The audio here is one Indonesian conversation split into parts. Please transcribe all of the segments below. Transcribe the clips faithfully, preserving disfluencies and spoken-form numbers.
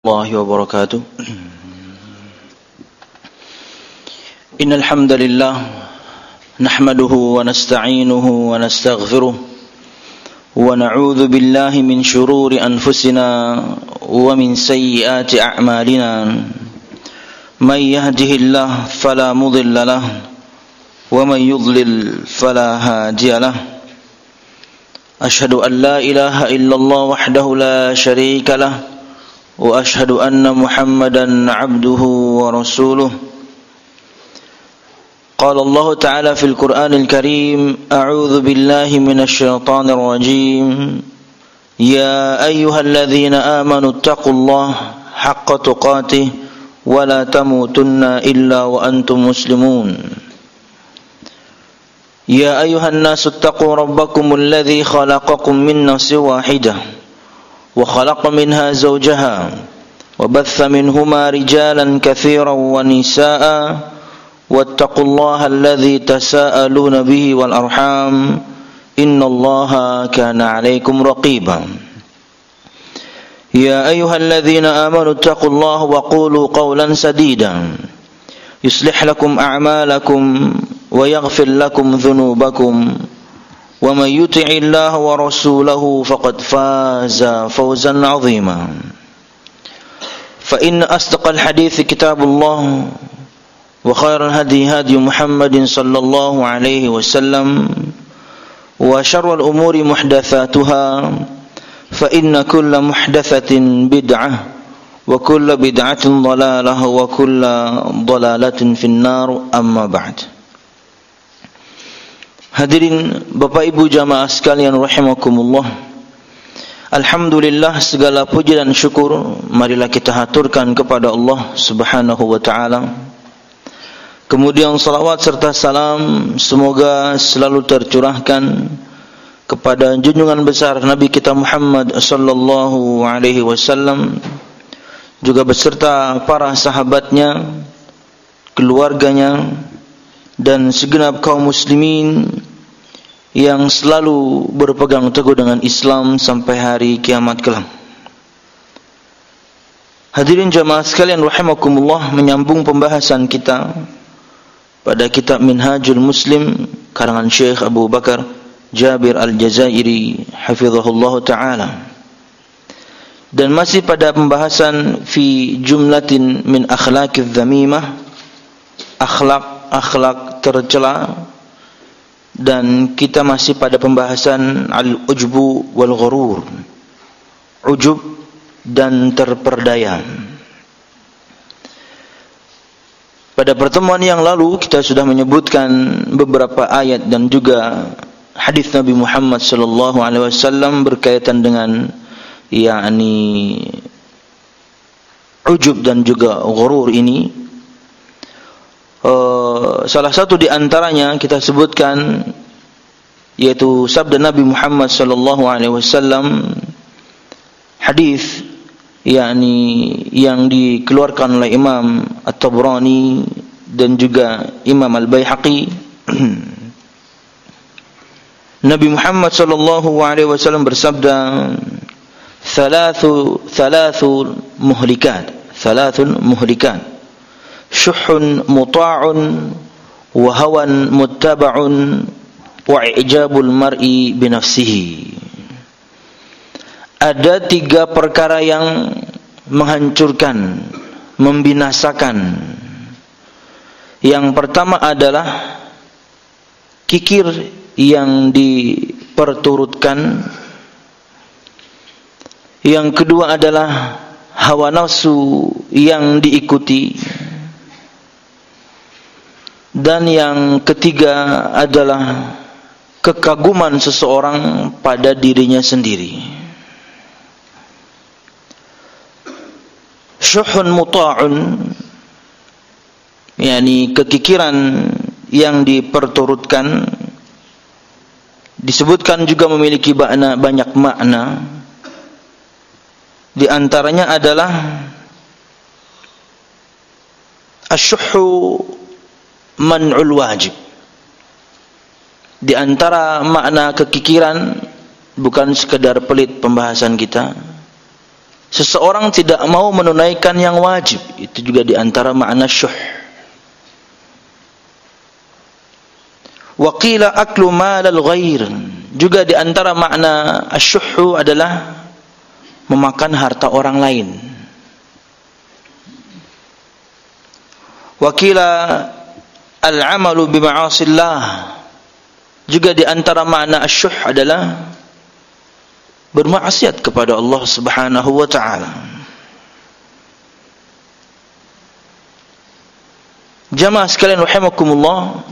الله وبركاته إن الحمد لله نحمده ونستعينه ونستغفره ونعوذ بالله من شرور أنفسنا ومن سيئات أعمالنا من يهده الله فلا مضل له ومن يضلل فلا هادي له أشهد أن لا إله إلا الله وحده لا شريك له وأشهد أن محمدا عبده ورسوله قال الله تعالى في القرآن الكريم أعوذ بالله من الشيطان الرجيم يا أيها الذين آمنوا اتقوا الله حق تقاته ولا تموتن إلا وأنتم مسلمون يا أيها الناس اتقوا ربكم الذي خلقكم من نفس واحدة وخلق منها زوجها وبث منهما رجالا كثيرا ونساء واتقوا الله الذي تساءلون به والأرحام إن الله كان عليكم رقيبا يا أيها الذين آمنوا اتقوا الله وقولوا قولا سديدا يصلح لكم أعمالكم ويغفر لكم ذنوبكم ومن يطع الله ورسوله فقد فاز فوزا عظيما فإن أصدق الحديث كتاب الله وخير الهدي هدي محمد صلى الله عليه وسلم وشر الأمور محدثاتها فإن كل محدثة بدعة وكل بدعة ضلالة وكل ضلالة في النار أما بعد. Hadirin Bapak Ibu jamaah sekalian rahimakumullah. Alhamdulillah, segala puji dan syukur marilah kita haturkan kepada Allah Subhanahu wa taala. Kemudian salawat serta salam semoga selalu tercurahkan kepada junjungan besar Nabi kita Muhammad sallallahu alaihi wasallam, juga beserta para sahabatnya, keluarganya, dan segenap kaum muslimin yang selalu berpegang teguh dengan Islam sampai hari kiamat kelak. Hadirin jamaah sekalian rahimakumullah, menyambung pembahasan kita pada kitab Minhajul Muslim karangan Syekh Abu Bakar Jabir Al-Jazairi hafizahullah ta'ala, dan masih pada pembahasan fi jumlatin min akhlaqiz zamimah, akhlak-akhlak tercela, dan kita masih pada pembahasan al-ujbu wal ghurur, ujub dan terperdaya. Pada pertemuan yang lalu kita sudah menyebutkan beberapa ayat dan juga hadis Nabi Muhammad sallallahu alaihi wasallam berkaitan dengan yakni ujub dan juga ghurur ini. Uh, salah satu di antaranya kita sebutkan yaitu sabda Nabi Muhammad sallallahu alaihi wasallam, hadis yakni yang dikeluarkan oleh Imam At-Tabrani dan juga Imam Al-Baihaqi. Nabi Muhammad sallallahu alaihi wasallam bersabda, "Thalathu thalathu muhlikat, thalathun muhlikat. Syuhun muta'un wa hawan muttaba'un wa i'jabul mar'i binafsihi." Ada tiga perkara yang menghancurkan, membinasakan. Yang pertama adalah kikir yang diperturutkan. Yang kedua adalah hawa nafsu yang diikuti. Dan yang ketiga adalah kekaguman seseorang pada dirinya sendiri. Syuhun muta'un, yakni kekikiran yang diperturutkan, disebutkan juga memiliki makna, banyak makna. Di antaranya adalah asyuhu man'ul wajib. Di antara makna kekikiran, bukan sekedar pelit pembahasan kita, seseorang tidak mau menunaikan yang wajib, itu juga di antara makna syuh. Wa qila aklu malal ghair, juga di antara makna asyuh adalah memakan harta orang lain. Wa qila al-amalu bi ma'asillah, juga di antara makna asyuh adalah bermaksiat kepada Allah Subhanahu wa taala. Jamaah sekalian rahimakumullah,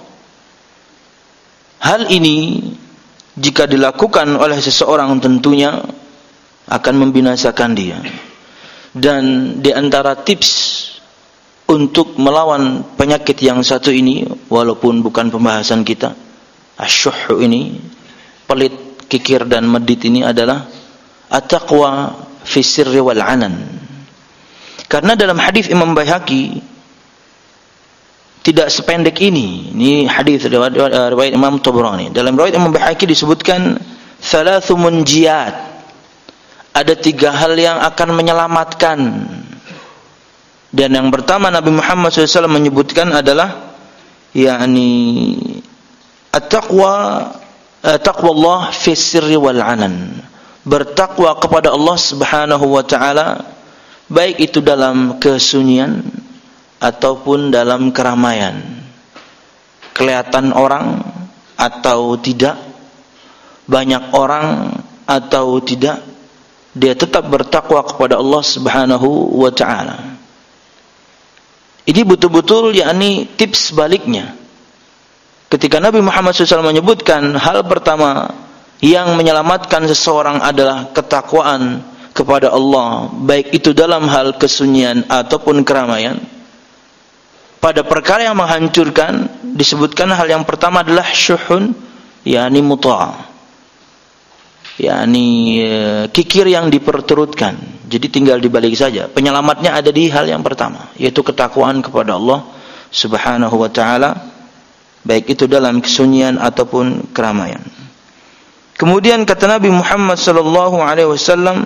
hal ini jika dilakukan oleh seseorang tentunya akan membinasakan dia. Dan di antara tips untuk melawan penyakit yang satu ini, walaupun bukan pembahasan kita, asyuh ini, pelit, kikir dan medit ini, adalah at-taqwa fi sirri wal anan. Karena dalam hadis Imam Baihaqi tidak sependek ini. Ini hadis riwayat Imam Tabrani. Dalam riwayat Imam Baihaqi disebutkan thalathu munjiyat. Ada tiga hal yang akan menyelamatkan. Dan yang pertama Nabi Muhammad shallallahu alaihi wasallam menyebutkan adalah yakni at-taqwa taqwallah fi sirri wal anan, bertakwa kepada Allah Subhanahu wa taala baik itu dalam kesunyian ataupun dalam keramaian, kelihatan orang atau tidak, banyak orang atau tidak, dia tetap bertakwa kepada Allah Subhanahu wa taala. Ini betul-betul yakni tips baliknya. Ketika Nabi Muhammad shallallahu alaihi wasallam menyebutkan hal pertama yang menyelamatkan seseorang adalah ketakwaan kepada Allah, baik itu dalam hal kesunyian ataupun keramaian, pada perkara yang menghancurkan disebutkan hal yang pertama adalah syuhun, yakni muta', yakni kikir yang diperturutkan. Jadi tinggal dibalik saja. Penyelamatnya ada di hal yang pertama, yaitu ketakwaan kepada Allah Subhanahu wa taala, baik itu dalam kesunyian ataupun keramaian. Kemudian kata Nabi Muhammad sallallahu alaihi wasallam,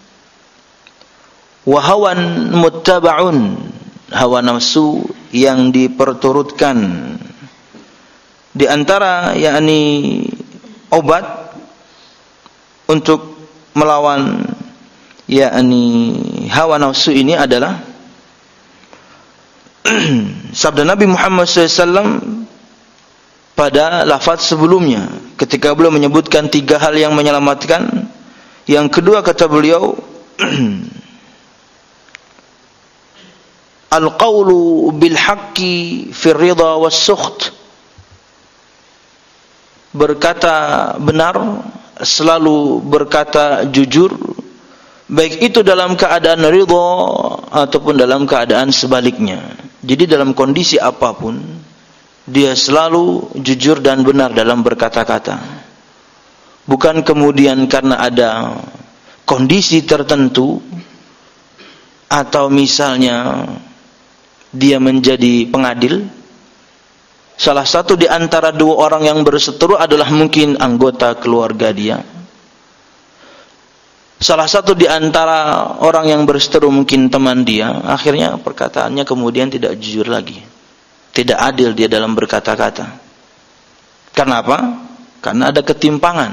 wa hawan muttaba'un, hawa nafsu yang diperturutkan. Di antara yakni obat untuk melawan yakni hawa nafsu ini adalah sabda Nabi Muhammad sallallahu alaihi wasallam pada lafaz sebelumnya ketika beliau menyebutkan tiga hal yang menyelamatkan. Yang kedua kata beliau, al-qawlu bil haqqi fi ridha was sukht, berkata benar, selalu berkata jujur, baik itu dalam keadaan ridha ataupun dalam keadaan sebaliknya. Jadi dalam kondisi apapun dia selalu jujur dan benar dalam berkata-kata. Bukan kemudian karena ada kondisi tertentu atau misalnya dia menjadi pengadil. Salah satu di antara dua orang yang berseteru adalah mungkin anggota keluarga dia. Salah satu di antara orang yang berseteru mungkin teman dia. Akhirnya perkataannya kemudian tidak jujur lagi, tidak adil dia dalam berkata-kata. Kenapa? Karena ada ketimpangan.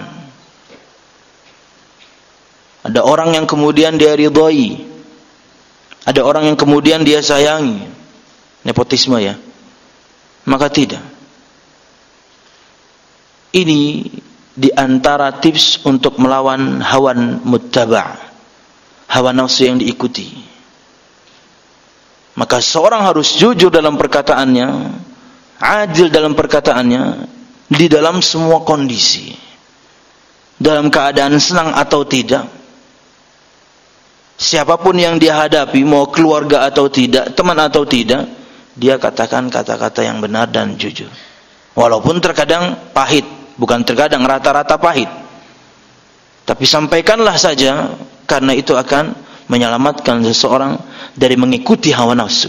Ada orang yang kemudian dia ridhoi, ada orang yang kemudian dia sayangi. Nepotisme ya. Maka tidak. Ini di antara tips untuk melawan hawan muttaba', hawa nafsu yang diikuti. Maka seorang harus jujur dalam perkataannya, adil dalam perkataannya, di dalam semua kondisi, dalam keadaan senang atau tidak, siapapun yang dia hadapi, mau keluarga atau tidak, teman atau tidak, dia katakan kata-kata yang benar dan jujur. Walaupun terkadang pahit, bukan terkadang, rata-rata pahit, tapi sampaikanlah saja, karena itu akan menyelamatkan seseorang dari mengikuti hawa nafsu.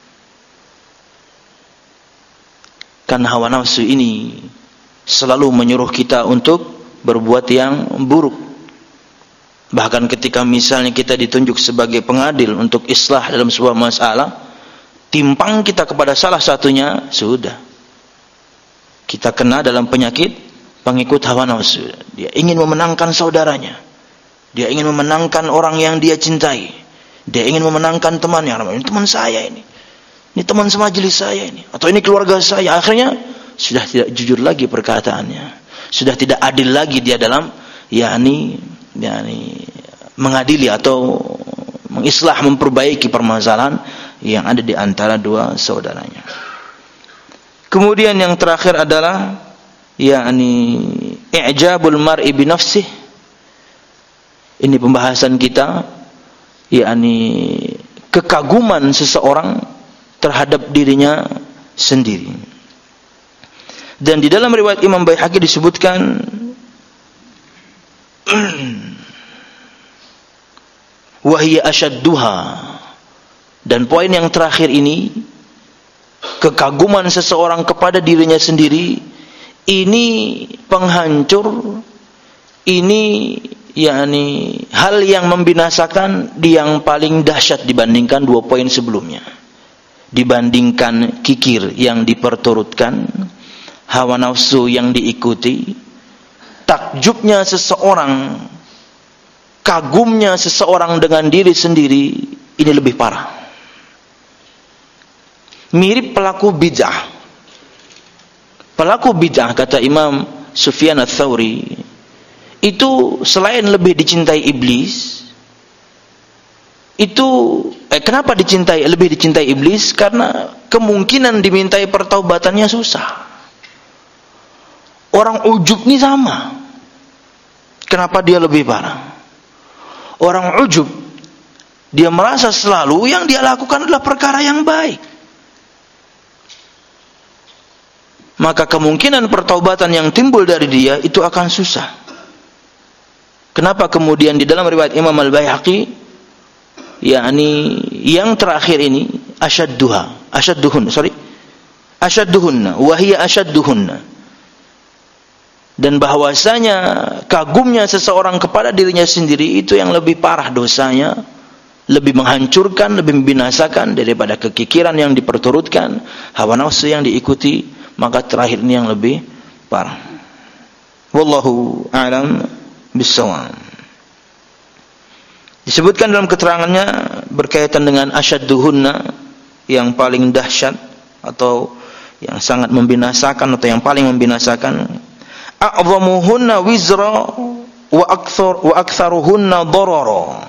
Karena hawa nafsu ini selalu menyuruh kita untuk berbuat yang buruk. Bahkan ketika misalnya kita ditunjuk sebagai pengadil untuk islah dalam sebuah masalah, timpang kita kepada salah satunya, sudah. Kita kena dalam penyakit pengikut hawa nafsu. Dia ingin memenangkan saudaranya. Dia ingin memenangkan orang yang dia cintai. Dia ingin memenangkan temannya. Ini teman saya ini. Ini teman semajelis saya ini. Atau ini keluarga saya. Akhirnya sudah tidak jujur lagi perkataannya. Sudah tidak adil lagi dia dalam yakni yakni mengadili atau mengislah, memperbaiki permasalahan yang ada di antara dua saudaranya. Kemudian yang terakhir adalah yakni i'jabul mar'i bi nafsihi. Ini pembahasan kita, yakni kekaguman seseorang terhadap dirinya sendiri. Dan di dalam riwayat Imam Baihaqi disebutkan wa hiya ashadduha. Dan poin yang terakhir ini, kekaguman seseorang kepada dirinya sendiri, ini penghancur, ini yakni hal yang membinasakan yang paling dahsyat dibandingkan dua poin sebelumnya. Dibandingkan kikir yang diperturutkan, hawa nafsu yang diikuti, takjubnya seseorang, kagumnya seseorang dengan diri sendiri, ini lebih parah. Mirip pelaku bid'ah. Pelaku bid'ah, kata Imam Sufyan Ats-Tsauri, itu selain lebih dicintai iblis, itu eh, kenapa dicintai lebih dicintai iblis? Karena kemungkinan dimintai pertaubatannya susah. Orang ujub ini sama. Kenapa dia lebih parah? Orang ujub, dia merasa selalu yang dia lakukan adalah perkara yang baik. Maka kemungkinan pertaubatan yang timbul dari dia itu akan susah. Kenapa kemudian di dalam riwayat Imam Al-Baihaqi, yakni yang terakhir ini asyadduha, asyadduhun, sorry, asyadduhunna, wahiyya asyadduhunna. Dan bahwasanya kagumnya seseorang kepada dirinya sendiri itu yang lebih parah dosanya, lebih menghancurkan, lebih membinasakan daripada kekikiran yang diperturutkan, hawa nafsu yang diikuti. Maka terakhir ini yang lebih parah. Wallahu a'lam bissawab. Disebutkan dalam keterangannya berkaitan dengan asyadduhunna, yang paling dahsyat atau yang sangat membinasakan atau yang paling membinasakan, a'zamuhunna wizra wa akthar wa aktsaruhunna darara.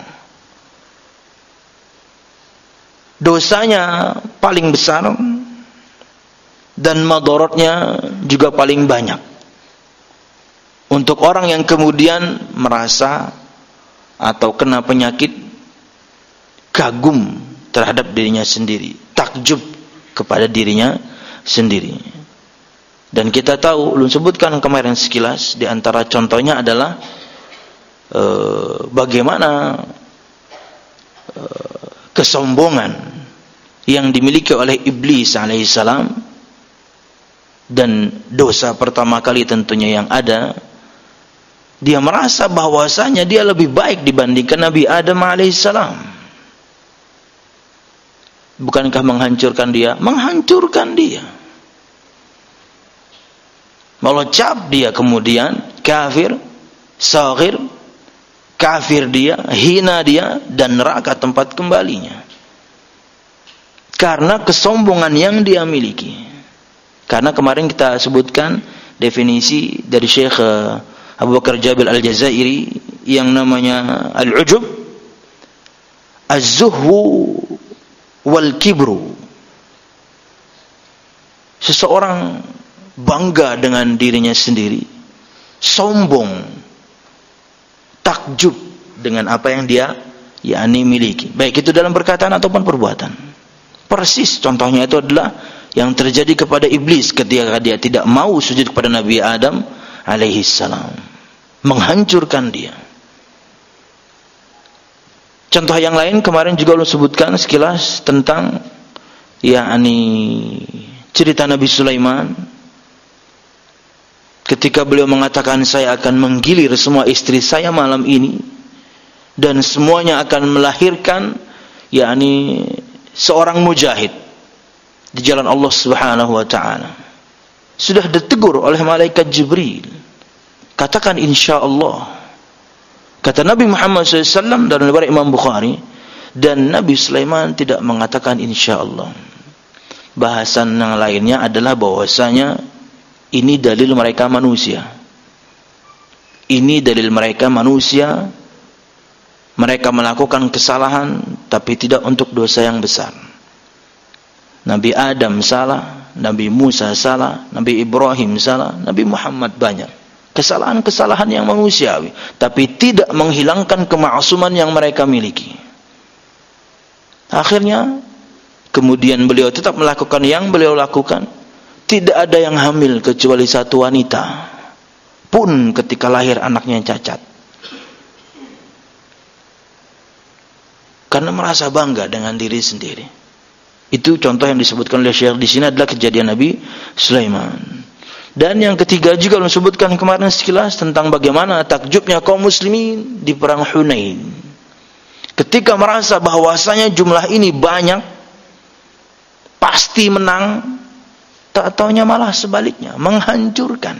Dosanya paling besar dan madaratnya juga paling banyak untuk orang yang kemudian merasa atau kena penyakit kagum terhadap dirinya sendiri, takjub kepada dirinya sendiri. Dan kita tahu, ulun sebutkan kemarin sekilas, di antara contohnya adalah e, bagaimana e, kesombongan yang dimiliki oleh iblis alaihissalam. Dan dosa pertama kali tentunya yang ada, dia merasa bahwasanya dia lebih baik dibandingkan Nabi Adam alaihissalam. Bukankah menghancurkan dia? Menghancurkan dia. Melocap dia, kemudian kafir, saghir, kafir dia, hina dia, dan neraka tempat kembalinya. Karena kesombongan yang dia miliki. Karena kemarin kita sebutkan definisi dari Syekh Abu Bakar Jabil Al-Jazairi yang namanya al-ujub, az-zuhwu wal kibru. Seseorang bangga dengan dirinya sendiri, sombong, takjub dengan apa yang dia yakni miliki, baik itu dalam perkataan ataupun perbuatan. Persis contohnya itu adalah yang terjadi kepada iblis ketika dia tidak mau sujud kepada Nabi Adam alaihi salam, menghancurkan dia. Contoh yang lain kemarin juga lu sebutkan sekilas tentang yakni cerita Nabi Sulaiman ketika beliau mengatakan, saya akan menggilir semua istri saya malam ini dan semuanya akan melahirkan yakni seorang mujahid di jalan Allah Subhanahu wa taala. Sudah ditegur oleh malaikat Jibril. Katakan insyaallah. Kata Nabi Muhammad sallallahu alaihi wasallam dalam riwayat Imam Bukhari, dan Nabi Sulaiman tidak mengatakan insyaallah. Bahasan yang lainnya adalah bahwasanya ini dalil mereka manusia. Ini dalil mereka manusia. Mereka melakukan kesalahan tapi tidak untuk dosa yang besar. Nabi Adam salah, Nabi Musa salah, Nabi Ibrahim salah, Nabi Muhammad banyak kesalahan-kesalahan yang manusiawi, tapi tidak menghilangkan kemaksuman yang mereka miliki. Akhirnya kemudian beliau tetap melakukan yang beliau lakukan. Tidak ada yang hamil kecuali satu wanita pun ketika lahir anaknya cacat. Karena merasa bangga dengan diri sendiri. Itu contoh yang disebutkan oleh Syekh di sini adalah kejadian Nabi Sulaiman. Dan yang ketiga juga disebutkan kemarin sekilas tentang bagaimana takjubnya kaum muslimin di perang Hunain. Ketika merasa bahwasanya jumlah ini banyak, pasti menang, tak taunya malah sebaliknya, menghancurkan.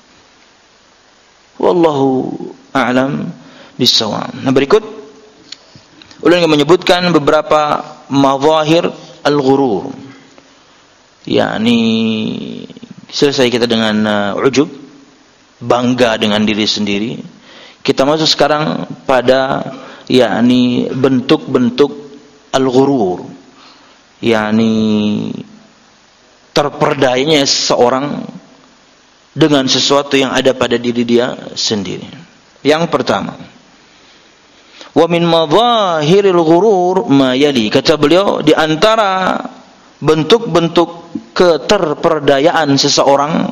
Wallahu a'lam bissawab. Nah, berikut ulun menyebutkan beberapa mazahir al-ghurur. yakni selesai kita dengan uh, ujub, bangga dengan diri sendiri. Kita masuk sekarang pada yakni bentuk-bentuk al-ghurur, yakni terperdayanya seseorang dengan sesuatu yang ada pada diri dia sendiri. Yang pertama, wa min madhahiril ghurur ma yali, kata beliau, di antara bentuk-bentuk keterperdayaan seseorang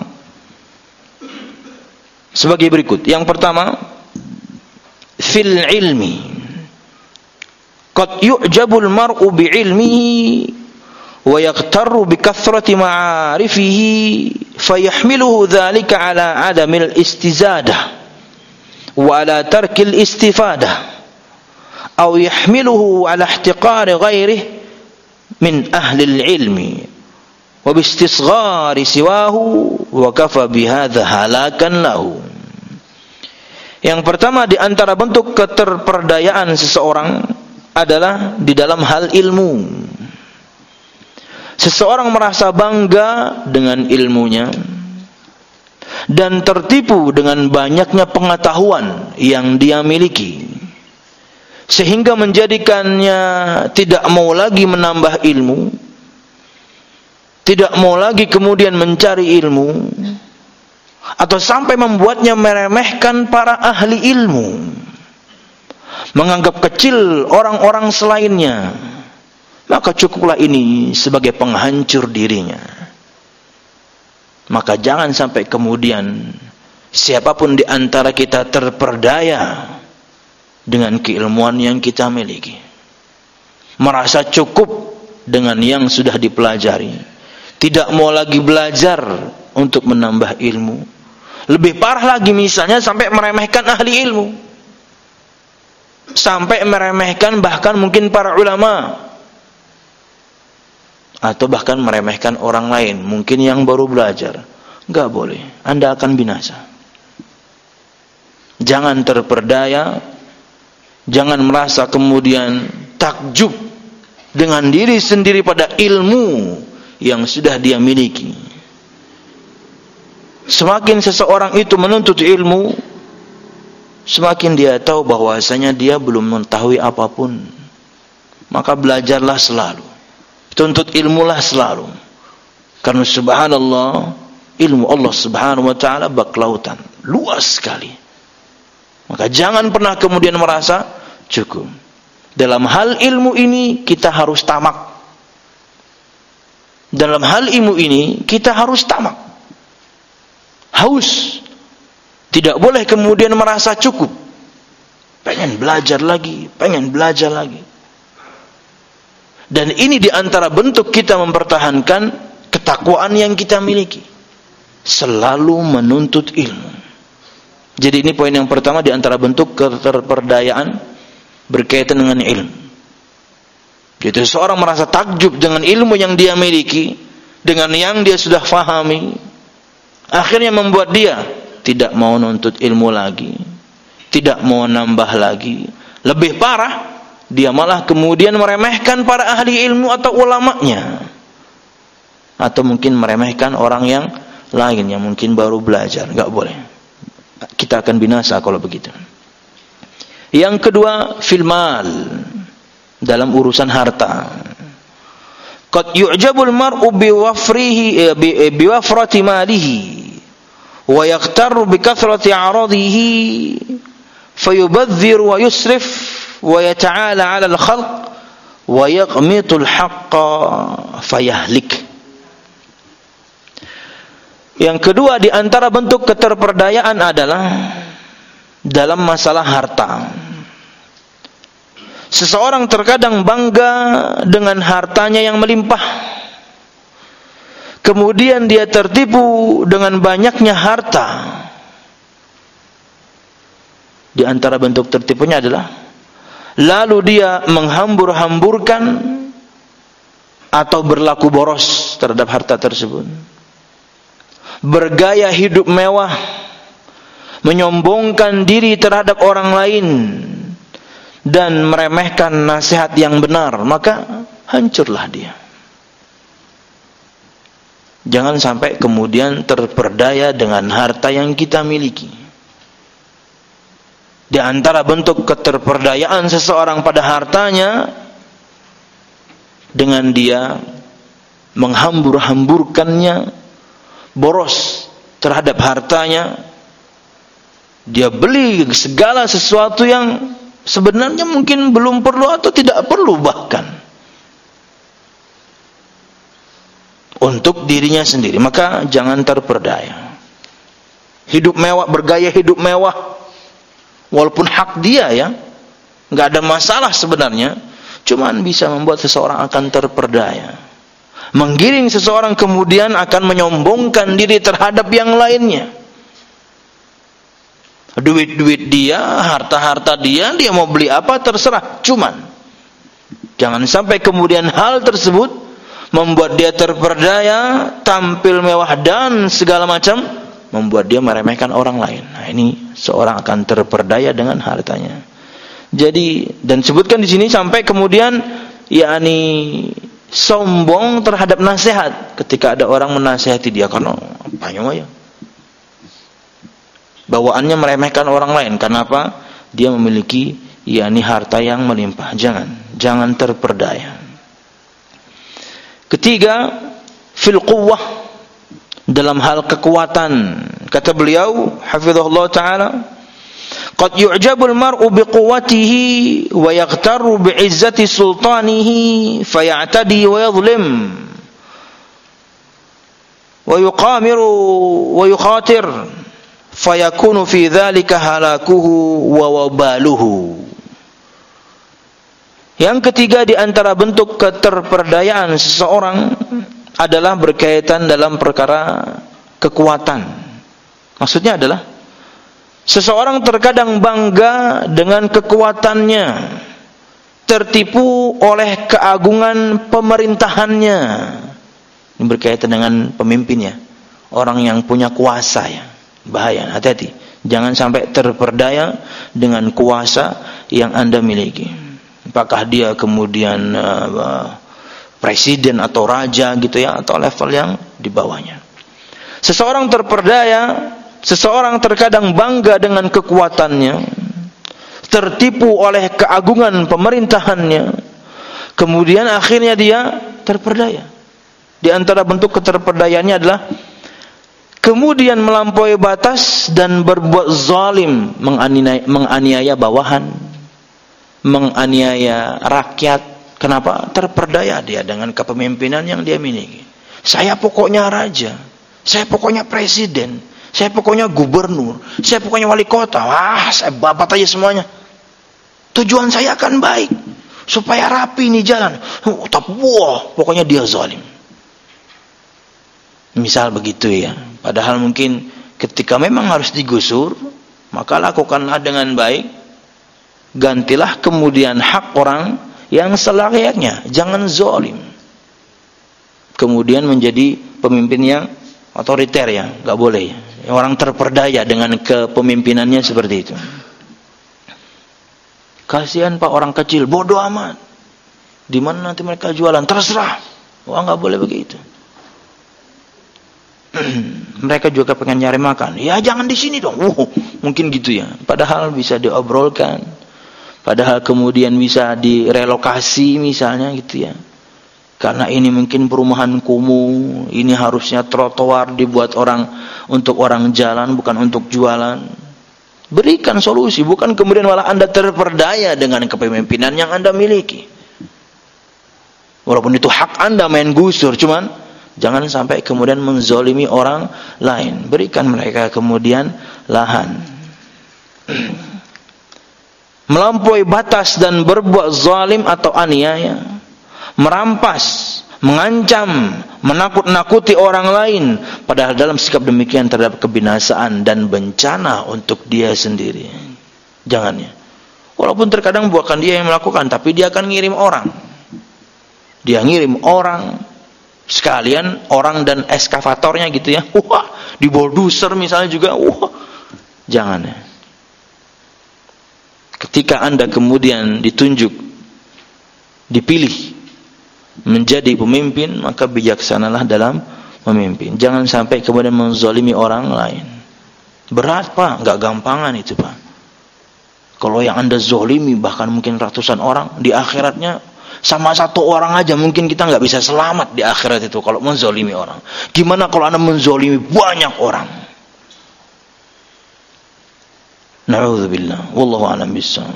sebagai berikut. Yang pertama, fil ilmi, qad yu'jabul mar'u bi ilmihi wa yaqtarru bi kathrati ma'arifihi fayahmiluhu dhalika ala adamil istizadah wa ala tarkil istifadah aw yahmiluhu ala ihtiqari ghairihi min ahli al-ilmi wa bi istisghari siwahu wa kafa bihadha halakan lahu. Yang pertama di antara bentuk keterperdayaan seseorang adalah di dalam hal ilmu. Seseorang merasa bangga dengan ilmunya dan tertipu dengan banyaknya pengetahuan yang dia miliki, sehingga menjadikannya tidak mau lagi menambah ilmu, tidak mau lagi kemudian mencari ilmu, atau sampai membuatnya meremehkan para ahli ilmu, menganggap kecil orang-orang selainnya. Maka cukuplah ini sebagai penghancur dirinya. Maka jangan sampai kemudian siapapun di antara kita terperdaya dengan keilmuan yang kita miliki, merasa cukup dengan yang sudah dipelajari, tidak mau lagi belajar untuk menambah ilmu. Lebih parah lagi misalnya sampai meremehkan ahli ilmu, sampai meremehkan bahkan mungkin para ulama, atau bahkan meremehkan orang lain, mungkin yang baru belajar. Enggak boleh, Anda akan binasa. Jangan terperdaya, jangan merasa kemudian takjub dengan diri sendiri pada ilmu yang sudah dia miliki. Semakin seseorang itu menuntut ilmu, semakin dia tahu bahwasanya dia belum mengetahui apapun. Maka belajarlah selalu, tuntut ilmulah selalu. Karena subhanallah, ilmu Allah subhanahu wa ta'ala bak lautan, luas sekali. Maka jangan pernah kemudian merasa cukup. Dalam hal ilmu ini kita harus tamak. Dalam hal ilmu ini kita harus tamak, haus. Tidak boleh kemudian merasa cukup, pengen belajar lagi, pengen belajar lagi. Dan ini diantara bentuk kita mempertahankan ketakwaan yang kita miliki, selalu menuntut ilmu. Jadi ini poin yang pertama diantara bentuk keterperdayaan berkaitan dengan ilmu. Jadi seseorang merasa takjub dengan ilmu yang dia miliki, dengan yang dia sudah fahami, akhirnya membuat dia tidak mau nuntut ilmu lagi, tidak mau nambah lagi. Lebih parah, dia malah kemudian meremehkan para ahli ilmu atau ulamanya, atau mungkin meremehkan orang yang lain yang mungkin baru belajar. Enggak boleh. Kita akan binasa kalau begitu. Yang kedua, fil mal, dalam urusan harta. Qad yu'jabul mar'u biwafrihi biwafrati malihi wa yaqtaru bikathrati 'aradihi fayubadhdhir wa yusrif wa yata'ala 'ala al-khalq wa yaqmitu al-haqqa fayahlik. Yang kedua di antara bentuk keterperdayaan adalah dalam masalah harta. Seseorang terkadang bangga dengan hartanya yang melimpah. Kemudian dia tertipu dengan banyaknya harta. Di antara bentuk tertipunya adalah lalu dia menghambur-hamburkan atau berlaku boros terhadap harta tersebut. Bergaya hidup mewah, menyombongkan diri terhadap orang lain, dan meremehkan nasihat yang benar, maka hancurlah dia. Jangan sampai kemudian terperdaya dengan harta yang kita miliki. Di antara bentuk keterperdayaan seseorang pada hartanya, dengan dia menghambur-hamburkannya, boros terhadap hartanya, dia beli segala sesuatu yang sebenarnya mungkin belum perlu atau tidak perlu bahkan untuk dirinya sendiri. Maka jangan terperdaya. Hidup mewah, bergaya hidup mewah, walaupun hak dia ya, nggak ada masalah sebenarnya, cuman bisa membuat seseorang akan terperdaya, menggiring seseorang kemudian akan menyombongkan diri terhadap yang lainnya. Duit-duit dia, harta-harta dia, dia mau beli apa terserah. Cuman jangan sampai kemudian hal tersebut membuat dia terperdaya, tampil mewah dan segala macam, membuat dia meremehkan orang lain. Nah, ini seorang akan terperdaya dengan hartanya. Jadi, dan sebutkan di sini sampai kemudian yakni sombong terhadap nasihat ketika ada orang menasihati dia, karena apa ya? Bawaannya meremehkan orang lain. Kenapa? Dia memiliki yakni harta yang melimpah. Jangan, jangan terperdaya. Ketiga, fil quwwah, dalam hal kekuatan. Kata beliau, hafizahullah taala, qad yu'jabul mar'u biquwwatihi wa yaghtaru bi'izzati sultanihi faya'tadi wa yadhlim wa yuqamiru wa yukhatir fayakunu fi dzalika halakuhu wa wabaluhu. Yang ketiga di antara bentuk keterperdayaan seseorang adalah berkaitan dalam perkara kekuatan. Maksudnya adalah seseorang terkadang bangga dengan kekuatannya, tertipu oleh keagungan pemerintahannya. Ini berkaitan dengan pemimpinnya, orang yang punya kuasa ya. Bahaya, hati-hati. Jangan sampai terperdaya dengan kuasa yang Anda miliki. Apakah dia kemudian uh, presiden atau raja gitu ya, atau level yang di bawahnya. Seseorang terperdaya, seseorang terkadang bangga dengan kekuatannya, tertipu oleh keagungan pemerintahannya, kemudian akhirnya dia terperdaya. Di antara bentuk keterperdayaannya adalah kemudian melampaui batas dan berbuat zalim, menganiaya, menganiaya bawahan, menganiaya rakyat. Kenapa? Terperdaya dia dengan kepemimpinan yang dia miliki. Saya pokoknya raja, saya pokoknya presiden, saya pokoknya gubernur, saya pokoknya wali kota. Wah, saya babat aja semuanya. Tujuan saya akan baik, supaya rapi nih jalan. Oh, tapi wah, pokoknya dia zalim. Misal begitu ya. Padahal mungkin ketika memang harus digusur, maka lakukanlah dengan baik. gantilah kemudian hak orang yang selayaknya, jangan zalim. Kemudian menjadi pemimpin yang otoriter ya, enggak boleh. Orang terperdaya dengan kepemimpinannya seperti itu. Kasihan Pak orang kecil, bodoh amat. Di mana nanti mereka jualan, terserah. Wah, enggak boleh begitu. Mereka juga pengen nyari makan. Ya jangan di sini dong. Uh, mungkin gitu ya. Padahal bisa diobrolkan. Padahal kemudian bisa direlokasi misalnya gitu ya. Karena ini mungkin perumahan kumuh, ini harusnya trotoar dibuat orang untuk orang jalan bukan untuk jualan. Berikan solusi, bukan kemudian malah Anda terperdaya dengan kepemimpinan yang Anda miliki. Walaupun itu hak Anda main gusur, cuman jangan sampai kemudian menzolimi orang lain. Berikan mereka kemudian lahan. Melampaui batas dan berbuat zalim atau aniaya, merampas, mengancam, menakut-nakuti orang lain, padahal dalam sikap demikian terdapat kebinasaan dan bencana untuk dia sendiri. Jangan ya. Walaupun terkadang bukan dia yang melakukan, tapi dia akan ngirim orang. Dia ngirim orang, sekalian orang dan eskavatornya gitu ya. Wah, di bulldozer misalnya juga. Wah, jangan ya. Ketika Anda kemudian ditunjuk, dipilih menjadi pemimpin, maka bijaksanalah dalam memimpin. Jangan sampai kemudian menzalimi orang lain. Berat Pak, nggak gampangan itu Pak. Kalau yang Anda zalimi bahkan mungkin ratusan orang, di akhiratnya sama satu orang aja mungkin kita nggak bisa selamat di akhirat itu kalau menzalimi orang. Gimana kalau Anda menzalimi banyak orang? Na'udzubillah, wallahu a'lam bishawab.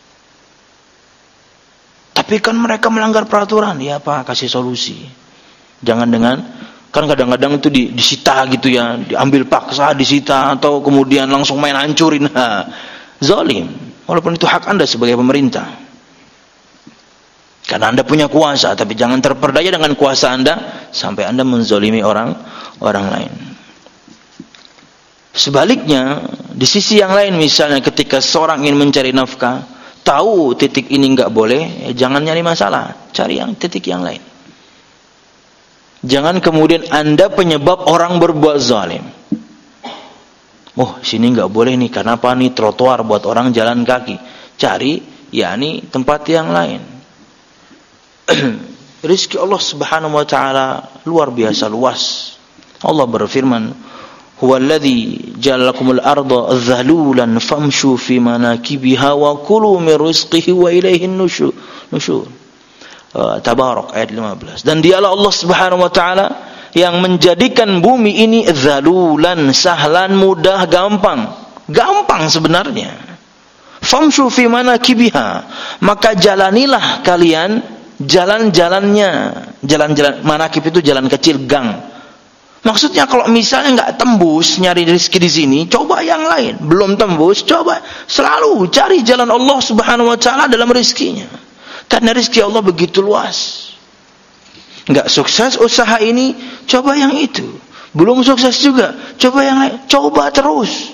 Tapi kan mereka melanggar peraturan. Ya Pak, kasih solusi. Jangan dengan, kan kadang-kadang itu di, disita gitu ya, diambil paksa, disita, atau kemudian langsung main hancurin. Ha, zalim. Walaupun itu hak Anda sebagai pemerintah. Karena Anda punya kuasa, tapi jangan terperdaya dengan kuasa Anda sampai Anda menzalimi orang orang lain. Sebaliknya, di sisi yang lain misalnya ketika seorang ingin mencari nafkah, tahu titik ini enggak boleh, ya jangan nyari masalah, cari yang titik yang lain. Jangan kemudian Anda penyebab orang berbuat zalim. Oh, sini enggak boleh nih, karena apa nih, trotoar buat orang jalan kaki. Cari yakni tempat yang lain. Rizki Allah Subhanahu wa taala luar biasa luas. Allah berfirman, huwallazi ja'alakumul arda dhalulan famshu fi manakibiha wa kulu min rizqihi wa ilaihin nusyur. Nusyur. Uh, Tabarak ayat lima belas. Dan dialah Allah Subhanahu wa taala yang menjadikan bumi ini dhalulan, sahlan, mudah, gampang. Gampang sebenarnya. Famshu fi manakibiha, maka jalanilah kalian jalan-jalannya. Jalan-jalan manakib itu jalan kecil, gang. Maksudnya kalau misalnya nggak tembus nyari rezeki di sini, coba yang lain. Belum tembus, coba selalu cari jalan Allah Subhanahu wa taala dalam rezekinya. Karena rezeki Allah begitu luas. Nggak sukses usaha ini, coba yang itu. Belum sukses juga, coba yang lain. Coba terus.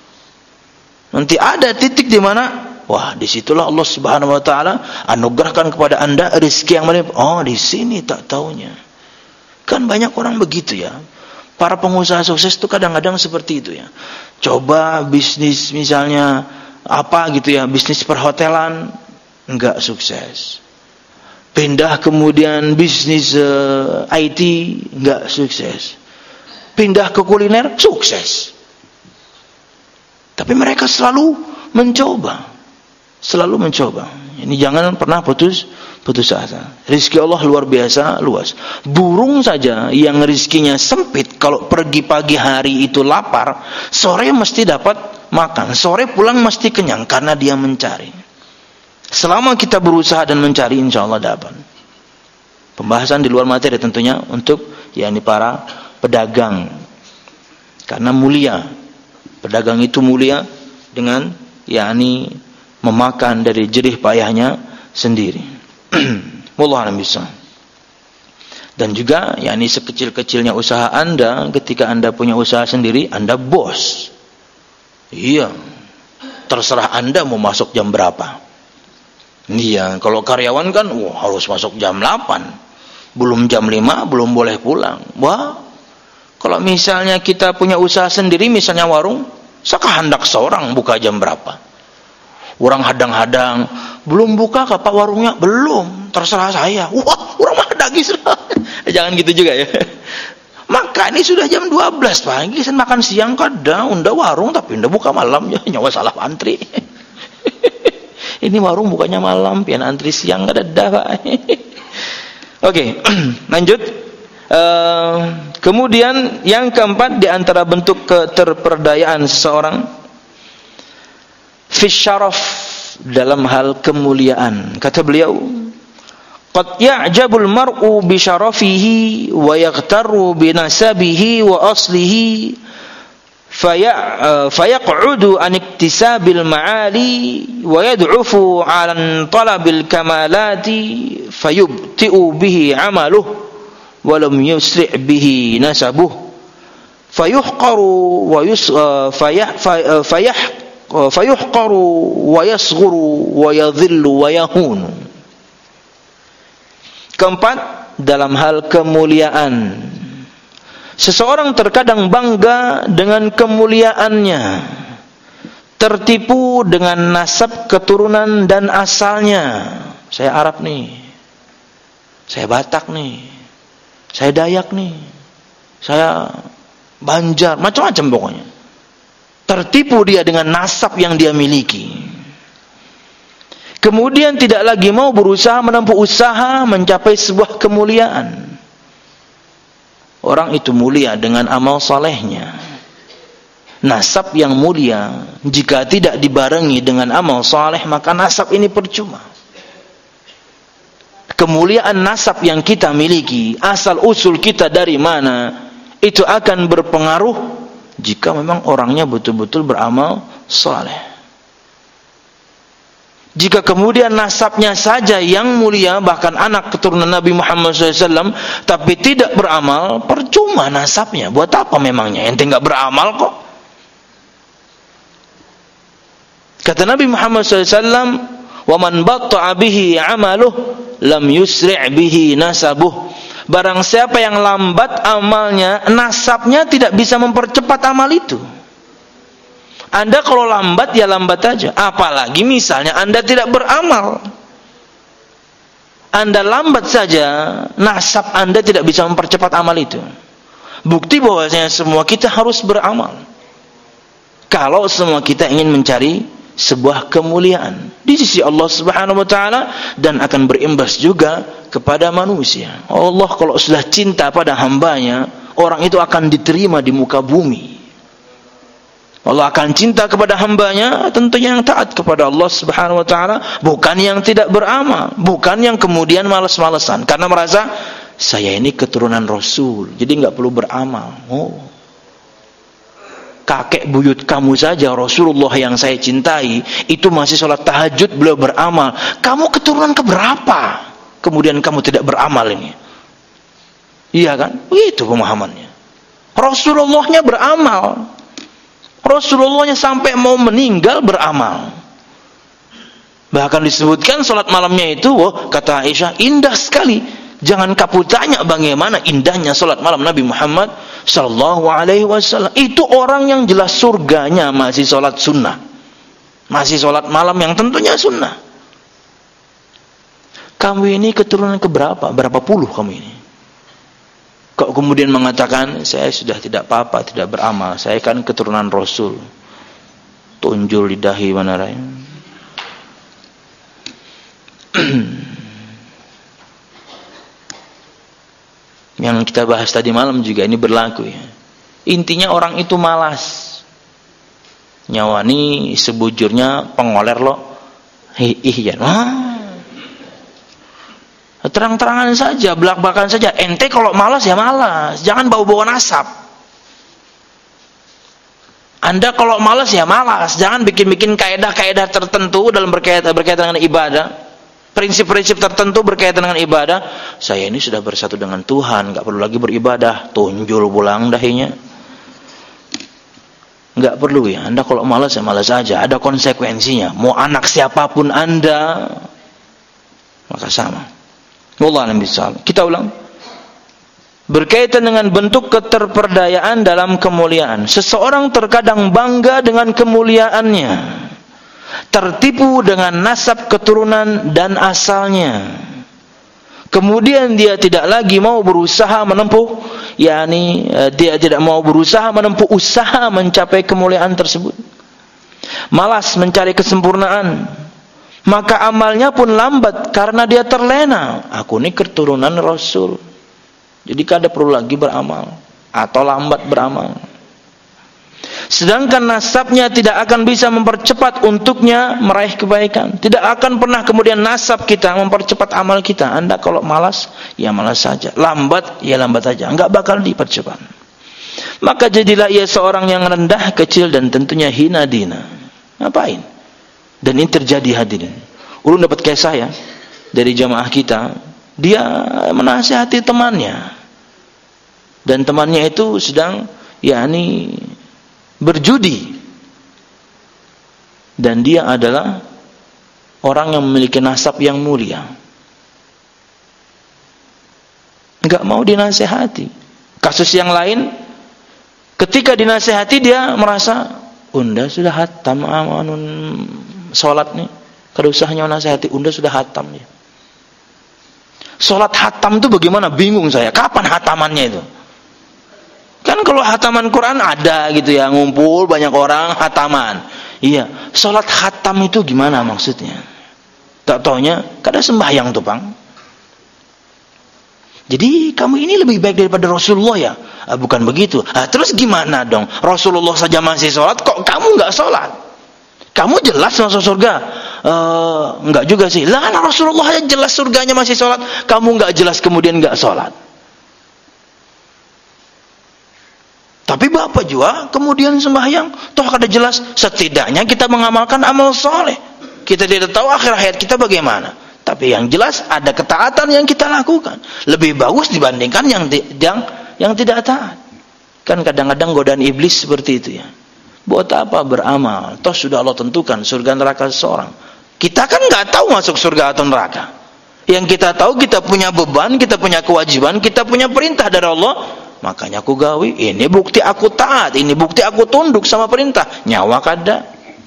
Nanti ada titik di mana, wah, disitulah Allah Subhanahu wa taala anugerahkan kepada Anda rezeki yang melimpah. Oh, di sini tak taunya. Kan banyak orang begitu ya. Para pengusaha sukses itu kadang-kadang seperti itu ya. Coba bisnis misalnya apa gitu ya, bisnis perhotelan, enggak sukses. Pindah kemudian bisnis uh, I T, enggak sukses. Pindah ke kuliner, sukses. Tapi mereka selalu mencoba. Selalu mencoba. Ini jangan pernah putus putus asa. Rizki Allah luar biasa luas. Burung saja yang rizkinya sempit, kalau pergi pagi hari itu lapar, sore mesti dapat makan, sore pulang mesti kenyang karena dia mencari. Selama kita berusaha dan mencari, insya Allah dapat. Pembahasan di luar materi tentunya untuk yakni para pedagang, karena mulia. Pedagang itu mulia dengan yakni memakan dari jerih payahnya sendiri. Wallahu a'lam bishawab. Dan juga yakni sekecil-kecilnya usaha Anda, ketika Anda punya usaha sendiri, Anda bos. Iya. Terserah Anda mau masuk jam berapa. Iya, kalau karyawan kan wah, harus masuk jam delapan. Belum jam lima, belum boleh pulang. Wah, kalau misalnya kita punya usaha sendiri, misalnya warung, sekehendak seorang buka jam berapa. Orang hadang-hadang, belum buka kapak warungnya? Belum, terserah saya. Wah, orang mah dagis. Jangan gitu juga ya. Maka ini sudah jam dua belas pagi, saya makan siang kadang, unda warung tapi unda buka malam, ya nyawa salah antri. Ini warung bukannya malam, pian antri siang enggak ada Pak. Oke, lanjut. Uh, kemudian yang keempat di antara bentuk keterperdayaan seseorang, fi syaraf, dalam hal kemuliaan. Kata beliau, qad ya'jabul mar'u bi syarafihi wa yaghtarru bi nasabihi wa aslihi fayaq'udu an iktisabil ma'ali wa yad'ufu 'an talabil kamalati fayubti'u bihi 'amaluhu wa lam yusri' bihi nasabuhu fayuhqaru wa yus fayah fayah fayuhqaru wa yasghuru wa yadhillu wa yahunu. Keempat, dalam hal kemuliaan. Seseorang terkadang bangga dengan kemuliaannya, tertipu dengan nasab keturunan dan asalnya. Saya Arab nih, saya Batak nih, saya Dayak nih, saya Banjar, macam-macam pokoknya. Tertipu dia dengan nasab yang dia miliki. Kemudian tidak lagi mau berusaha menempuh usaha mencapai sebuah kemuliaan. Orang itu mulia dengan amal salehnya. Nasab yang mulia jika tidak dibarengi dengan amal saleh, maka nasab ini percuma. Kemuliaan nasab yang kita miliki, asal usul kita dari mana, itu akan berpengaruh jika memang orangnya betul-betul beramal saleh. Jika kemudian nasabnya saja yang mulia, bahkan anak keturunan Nabi Muhammad shallallahu alaihi wasallam, tapi tidak beramal, percuma nasabnya. Buat apa memangnya? Ente nggak beramal kok. Kata Nabi Muhammad shallallahu alaihi wasallam, "Wa man batta'a bihi 'amaluhu lam yusri' bihi nasabuh." Barang siapa yang lambat amalnya, nasabnya tidak bisa mempercepat amal itu. Anda kalau lambat ya lambat aja. Apalagi misalnya Anda tidak beramal. Anda lambat saja, nasab Anda tidak bisa mempercepat amal itu. Bukti bahwasanya semua kita harus beramal. Kalau semua kita ingin mencari sebuah kemuliaan di sisi Allah Subhanahu wa taala dan akan berimbas juga kepada manusia. Allah kalau sudah cinta pada hambanya, orang itu akan diterima di muka bumi. Allah akan cinta kepada hambanya, tentunya yang taat kepada Allah Subhanahu wa taala, bukan yang tidak beramal, bukan yang kemudian malas-malesan karena merasa saya ini keturunan Rasul, jadi enggak perlu beramal. Oh. Kakek buyut kamu saja Rasulullah yang saya cintai, itu masih sholat tahajud, beliau beramal. Kamu keturunan keberapa? Kemudian kamu tidak beramal ini. Iya kan? Begitu pemahamannya. Rasulullahnya beramal. Rasulullahnya sampai mau meninggal beramal. Bahkan disebutkan salat malamnya itu, oh, kata Aisyah, indah sekali. Jangan kamu tanya bagaimana indahnya salat malam Nabi Muhammad sallallahu alaihi wasallam. Itu orang yang jelas surganya masih salat sunnah, masih salat malam yang tentunya sunnah. Kamu ini keturunan keberapa? Berapa puluh kamu ini? Kok kemudian mengatakan saya sudah tidak apa-apa, tidak beramal, saya kan keturunan Rasul. Tunjul di dahi mana raya. Yang kita bahas tadi malam juga ini berlaku ya. Intinya orang itu malas. Nyawani sebujurnya pengoler lo. Iya. Ah. Terang-terangan saja, belak-belakan saja. Ente kalau malas ya malas, jangan bawa-bawa nasab. Anda kalau malas ya malas, jangan bikin-bikin kaedah-kaedah tertentu dalam berkaitan berkaitan dengan ibadah. Prinsip-prinsip tertentu berkaitan dengan ibadah. Saya ini sudah bersatu dengan Tuhan, nggak perlu lagi beribadah. Tunjul pulang dahinya. Nggak perlu ya. Anda kalau malas ya malas aja. Ada konsekuensinya. Mau anak siapapun Anda, Maka sama. Wallahu a'lam bishawab. Kita ulang. Berkaitan dengan bentuk keterperdayaan dalam kemuliaan. Seseorang terkadang bangga dengan kemuliaannya, tertipu dengan nasab keturunan dan asalnya. Kemudian dia tidak lagi mau berusaha menempuh, yakni dia tidak mau berusaha menempuh usaha mencapai kemuliaan tersebut. Malas mencari kesempurnaan. Maka amalnya pun lambat karena dia terlena. Aku ini keturunan Rasul. Jadi kada perlu lagi beramal atau lambat beramal. Sedangkan nasabnya tidak akan bisa mempercepat untuknya meraih kebaikan. Tidak akan pernah kemudian nasab kita mempercepat amal kita. Anda kalau malas, ya malas saja. Lambat, ya lambat saja. Enggak bakal dipercepat. Maka jadilah ia seorang yang rendah, kecil dan tentunya hina dina. Ngapain? Dan ini terjadi hadirin. Ulun dapat kisah ya dari jamaah kita. Dia menasihati temannya, dan temannya itu sedang yakni berjudi, dan dia adalah orang yang memiliki nasab yang mulia. Enggak mau dinasihati. Kasus yang lain, ketika dinasihati dia merasa, unda sudah hatam amanun sholat nih, kada usahnya nasihati, unda sudah hatam ya. Sholat hatam itu bagaimana? Bingung saya. Kapan hatamannya itu? Kan kalau hataman Quran ada gitu ya, ngumpul banyak orang hataman. Iya. Sholat hatam itu gimana maksudnya? Tak taunya kada sembahyang tuh bang. Jadi kamu ini lebih baik daripada Rasulullah ya? Ah, bukan begitu. Ah, terus gimana dong? Rasulullah saja masih sholat, kok kamu nggak sholat? Kamu jelas masuk surga? Uh, enggak juga sih. Lah Rasulullah aja jelas surganya masih sholat. Kamu enggak jelas kemudian enggak sholat. Tapi bapak juga kemudian sembahyang. Toh kada jelas. Setidaknya kita mengamalkan amal soleh. Kita tidak tahu akhir hayat kita bagaimana. Tapi yang jelas ada ketaatan yang kita lakukan. Lebih bagus dibandingkan yang yang, yang tidak taat. Kan kadang-kadang godaan iblis seperti itu ya. Buat apa beramal? Toh sudah Allah tentukan surga neraka seseorang. Kita kan nggak tahu masuk surga atau neraka. Yang kita tahu kita punya beban, kita punya kewajiban, kita punya perintah dari Allah. Makanya aku gawi. Ini bukti aku taat, ini bukti aku tunduk sama perintah. Nyawa kada.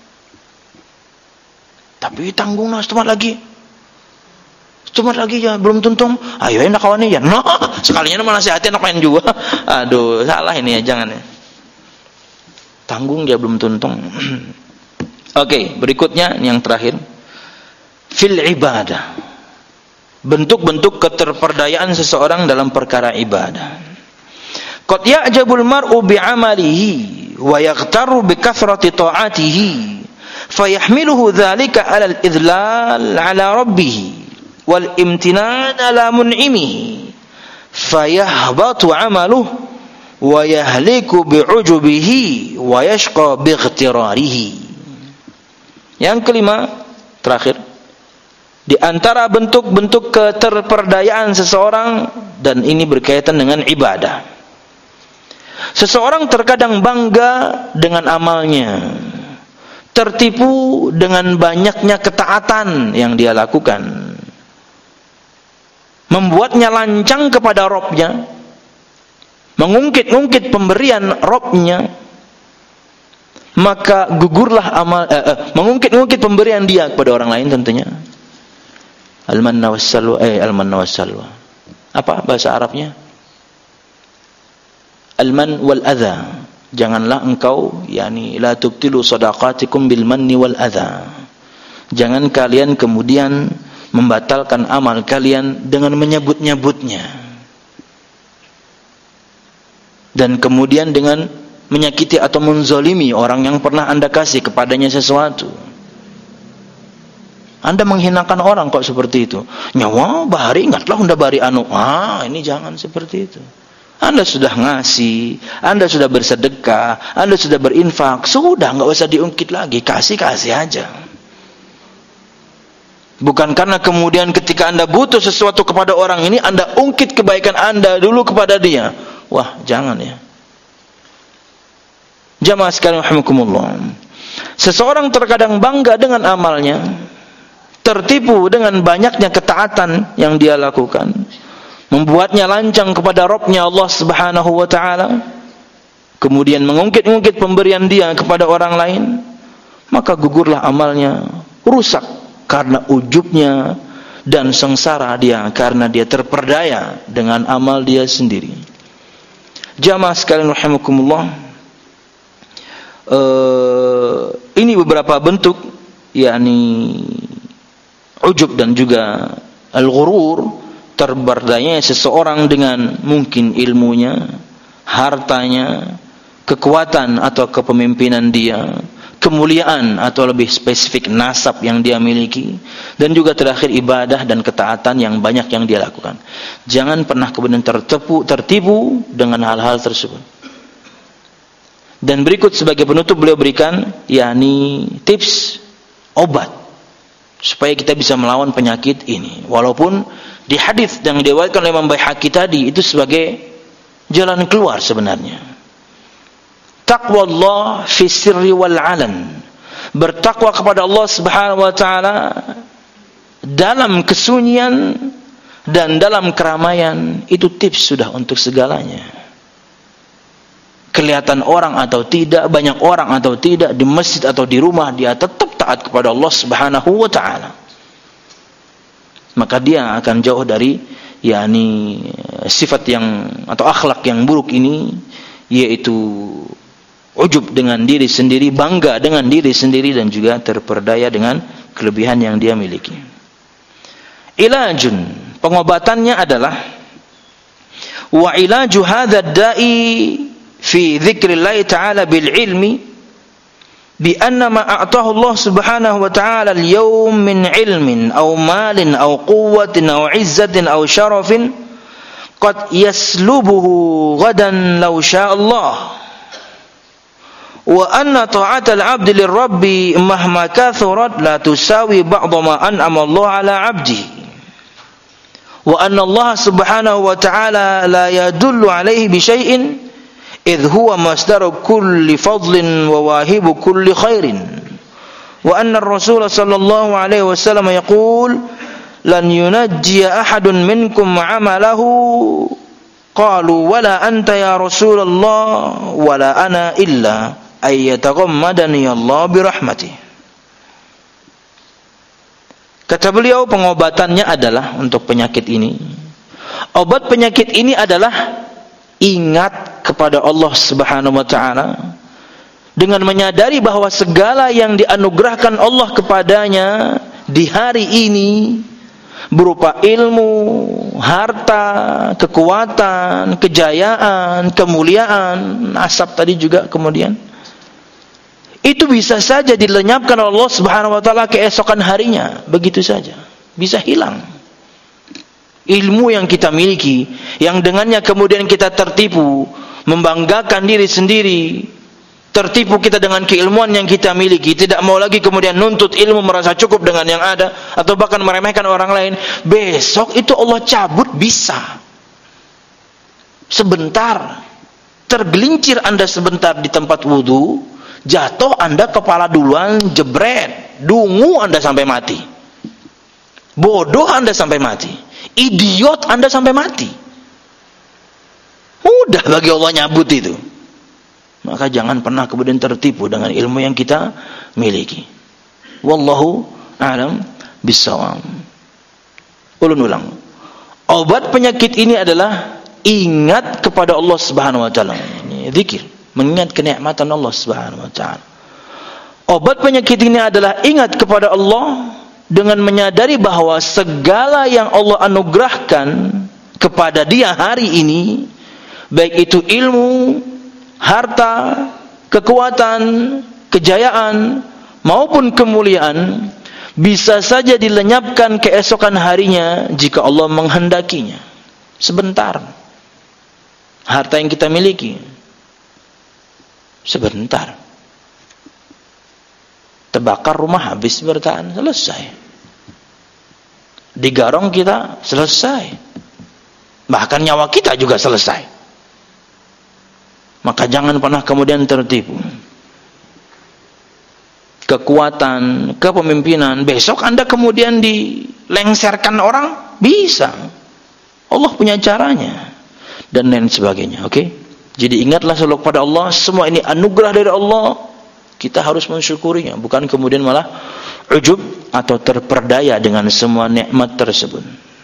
Tapi tanggung nas temat lagi. Temat lagi ya belum tuntung. Ayo enak kawan ya. No, sekalinya mana nasihatin anak main juga. Aduh, salah ini ya, jangan ya. Tanggung dia belum tuntung. Oke, okay, berikutnya yang terakhir. Fil ibadah. Bentuk-bentuk keterperdayaan seseorang dalam perkara ibadah. Qad ya'jabul mar'u bi'amalihi wa yaghtaru bi kathrati ta'atihi fayahmiluhu dzalika 'ala al-idlal 'ala rabbih wal imtinan 'ala mun'imihi fayahbatu 'amaluhu wa yahliku bi'ujubihi wa yashqa bightirarihi. Yang kelima, terakhir, di antara bentuk-bentuk keterperdayaan seseorang, dan ini berkaitan dengan ibadah. Seseorang terkadang bangga dengan amalnya, tertipu dengan banyaknya ketaatan yang dia lakukan, membuatnya lancang kepada Rabb-nya, mengungkit-ungkit pemberian Rabb-nya, maka gugurlah amal, eh, eh, mengungkit-ungkit pemberian dia kepada orang lain tentunya. Al-manna was-salwa, eh al-manna was-salwa. Apa bahasa Arabnya? Al-man wal adha. Janganlah engkau, yakni la tubtilu shadaqatikum bil manni wal adha. Jangan kalian kemudian membatalkan amal kalian dengan menyebut-nyebutnya. Dan kemudian dengan menyakiti atau menzalimi orang yang pernah anda kasih kepadanya sesuatu. Anda menghinakan orang kok seperti itu. Nyawa bahari, ingatlah unda bari anu. Ah, ini jangan seperti itu. Anda sudah ngasih, Anda sudah bersedekah, Anda sudah berinfak, sudah nggak usah diungkit lagi, kasih-kasih aja. Bukan karena kemudian ketika Anda butuh sesuatu kepada orang ini, Anda ungkit kebaikan Anda dulu kepada dia. Wah, jangan ya. Jamaah sekalian rahimakumullah. Seseorang terkadang bangga dengan amalnya, tertipu dengan banyaknya ketaatan yang dia lakukan, membuatnya lancang kepada Rabb-Nya Allah Subhanahu wa taala, kemudian mengungkit-ungkit pemberian dia kepada orang lain, maka gugurlah amalnya, rusak karena ujubnya, dan sengsara dia karena dia terperdaya dengan amal dia sendiri. Jamaah sekalian rahimakumullah, uh, ini beberapa bentuk yakni ujub dan juga al-ghurur, terberdayanya seseorang dengan mungkin ilmunya, hartanya, kekuatan atau kepemimpinan dia, kemuliaan atau lebih spesifik nasab yang dia miliki, dan juga terakhir ibadah dan ketaatan yang banyak yang dia lakukan. Jangan pernah kemudian tertipu, tertipu dengan hal-hal tersebut. Dan berikut sebagai penutup beliau berikan yakni tips obat supaya kita bisa melawan penyakit ini. Walaupun di hadis yang diriwayatkan oleh Imam Baihaqi tadi itu sebagai jalan keluar sebenarnya. Taqwallah fi sirri wal alan. Bertakwa kepada Allah Subhanahu wa taala dalam kesunyian dan dalam keramaian, itu tips sudah untuk segalanya. Kelihatan orang atau tidak, banyak orang atau tidak, di masjid atau di rumah, dia tetap taat kepada Allah Subhanahu wa taala. Maka dia akan jauh dari yakni sifat yang atau akhlak yang buruk ini, yaitu ujub dengan diri sendiri, bangga dengan diri sendiri, dan juga terperdaya dengan kelebihan yang dia miliki. Ilajun, pengobatannya adalah wa ilaju hadha da'i fi dzikrillah ta'ala bil ilmi bi anna ma a'tahu Allah Subhanahu wa ta'ala al-yawm min ilmin aw malin aw quwwatin aw 'izzatin aw sharafin qad yaslubuhu ghadan law syaa Allah, wa anna ta'atal 'abdi lirabbi mahma kathurat la tusawi ba'dha ma an'ama Allah 'ala 'abdihi, wa anna Allah Subhanahu wa ta'ala la yadullu 'alaihi bi syai'in idh huwa masdaru kulli fadlin wa wahibu kulli khairin, wa anna ar-rasul sallallahu alaihi wasallam yaqul lan yunajjiya ahadun minkum 'amalahu qalu wala anta ya Rasulullah wala ana illa ay yataghammadani Allah bi rahmatih. Kata beliau, pengobatannya adalah untuk penyakit ini. Obat penyakit ini adalah ingat kepada Allah Subhanahu wa taala dengan menyadari bahwa segala yang dianugerahkan Allah kepadanya di hari ini berupa ilmu, harta, kekuatan, kejayaan, kemuliaan, nasab tadi juga kemudian, itu bisa saja dilenyapkan oleh Allah Subhanahu wa taala keesokan harinya, begitu saja, bisa hilang. Ilmu yang kita miliki, yang dengannya kemudian kita tertipu, membanggakan diri sendiri, tertipu kita dengan keilmuan yang kita miliki, tidak mau lagi kemudian nuntut ilmu, merasa cukup dengan yang ada, atau bahkan meremehkan orang lain. Besok itu Allah cabut bisa. Sebentar, tergelincir Anda sebentar di tempat wudu, jatuh Anda kepala duluan, jebret, dungu Anda sampai mati, bodoh Anda sampai mati, idiot Anda sampai mati. Mudah bagi Allah nyabut itu. Maka jangan pernah kemudian tertipu dengan ilmu yang kita miliki. Wallahu a'lam bissawab. Ulun-ulang, obat penyakit ini adalah ingat kepada Allah Subhanahu wa taala. Ini zikir, mengingat kenikmatan Allah Subhanahu wa taala. Obat penyakit ini adalah ingat kepada Allah dengan menyadari bahwa segala yang Allah anugerahkan kepada dia hari ini, baik itu ilmu, harta, kekuatan, kejayaan maupun kemuliaan, bisa saja dilenyapkan keesokan harinya jika Allah menghendakinya. Sebentar. Harta yang kita miliki sebentar. Terbakar rumah, habis bertahan, selesai. Digarong kita, selesai. Bahkan nyawa kita juga selesai. Maka jangan pernah kemudian tertipu. kekuatan, kepemimpinan, besok Anda kemudian dilengserkan orang, bisa. Allah punya caranya dan lain sebagainya. Oke? Okay? Jadi ingatlah selalu kepada Allah, semua ini anugerah dari Allah. Kita harus mensyukurinya, bukan kemudian malah ujub atau terperdaya dengan semua nikmat tersebut.